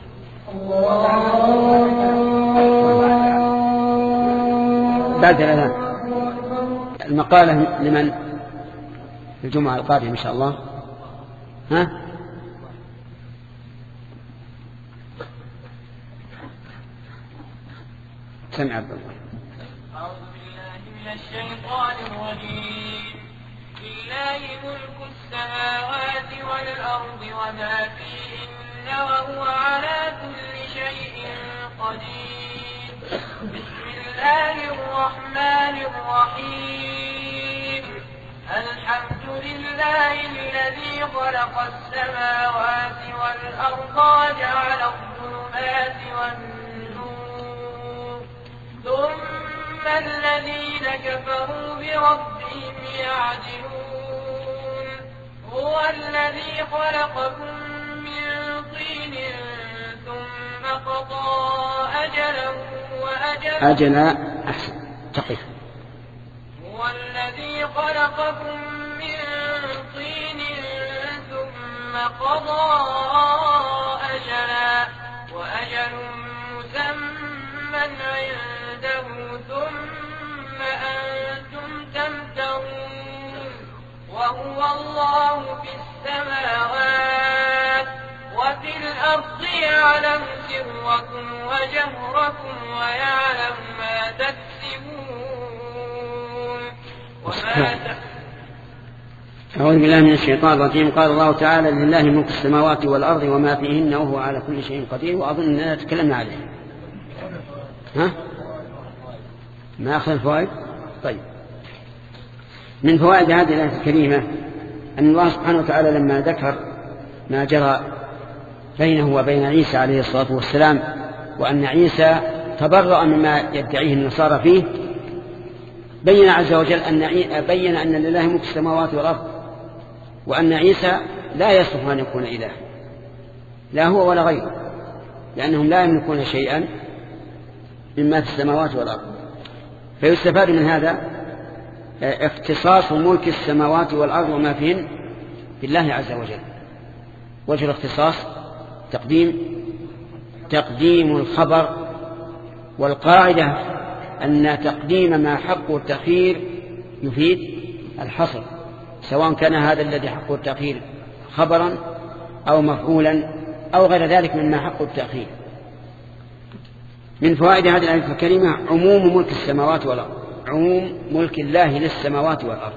[SPEAKER 1] بعد الآن المقالة لمن الجمعة القادمة إن شاء الله. ها سمع عبد الله.
[SPEAKER 8] أعوذ بالله من الشيطان الرجيم. لله ملك السماوات والأرض وما فيهن وهو على كل شيء قدير. بسم الله الرحمن الرحيم. الحمد لله الذي خلق السماوات والأرض وجعل الظلمات والنور ثم الذين كفروا بربهم يعدلون. هو الذي خلقكم من طين ثم قضى أجلا وأجلا
[SPEAKER 1] أجلا أحسن تقف.
[SPEAKER 8] هو الذي خلقكم من طين ثم قضى أجلا وأجل مسمى عنده ثم أنتم تمترون. وهو الله في السماوات وفي الأرض يعلم سركم وجهركم ويعلم ما تكسبون وما
[SPEAKER 1] أعوذ بالله من الشيطان الرجيم. قال الله تعالى لله ملك السماوات والأرض وما فيهن وهو على كل شيء قدير. وأظن أننا تكلمنا عليه. ها ما أخذ الفوائد. طيب من فوائد هذه الآية الكريمة أن الله سبحانه وتعالى لما ذكر ما جرى بينه وبين عيسى عليه الصلاة والسلام وأن عيسى تبرأ مما يدعيه النصارى فيه بين عز وجل أن بين أن لله ملك السماوات والأرض وأن عيسى لا يصلح أن يكون إله لا هو ولا غيره لأنهم لا يملكون شيئا مما في السماوات والأرض. فيستفاد من هذا اختصاص ملك السماوات والأرض وما فيهن بالله عز وجل. وجه الاختصاص تقديم تقديم الخبر. والقاعدة أن تقديم ما حقه التأخير يفيد الحصر سواء كان هذا الذي حقه التأخير خبرا أو مفعولا أو غير ذلك مما حقه التأخير. من فوائد هذه الآية الكريمة عموم ملك السماوات والأرض. عموم ملك الله للسماوات والأرض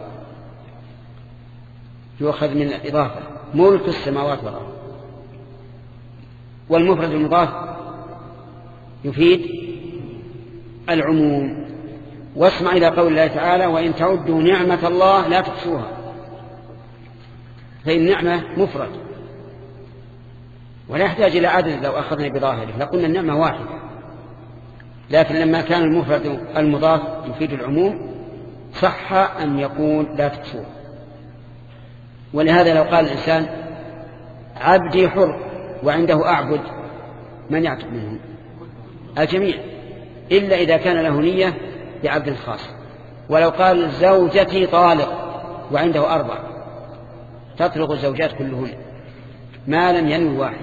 [SPEAKER 1] يؤخذ من الإضافة ملك السماوات والأرض. والمفرد المضاف يفيد العموم. واسمع إلى قول الله تعالى وإن تعدوا نعمة الله لا تحصوها. فإن نعمة مفرد ولا يحتاج إلى عدد لو أخذنا بظاهره لقلنا النعمة واحدة. لكن لما كان المفرد المضاف يفيد العموم صح أن يقول لا تحصوها. ولهذا لو قال الإنسان عبدي حر وعنده أعبد من يعتق منهم؟ الجميع إلا إذا كان له نية بعبد خاص ولو قال زوجتي طالق وعنده أربع تطلق الزوجات كلهن ما لم ينوي واحد،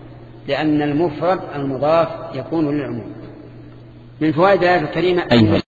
[SPEAKER 1] لأن المفرد المضاف يكون للعموم. من فوائد الآية الكريمة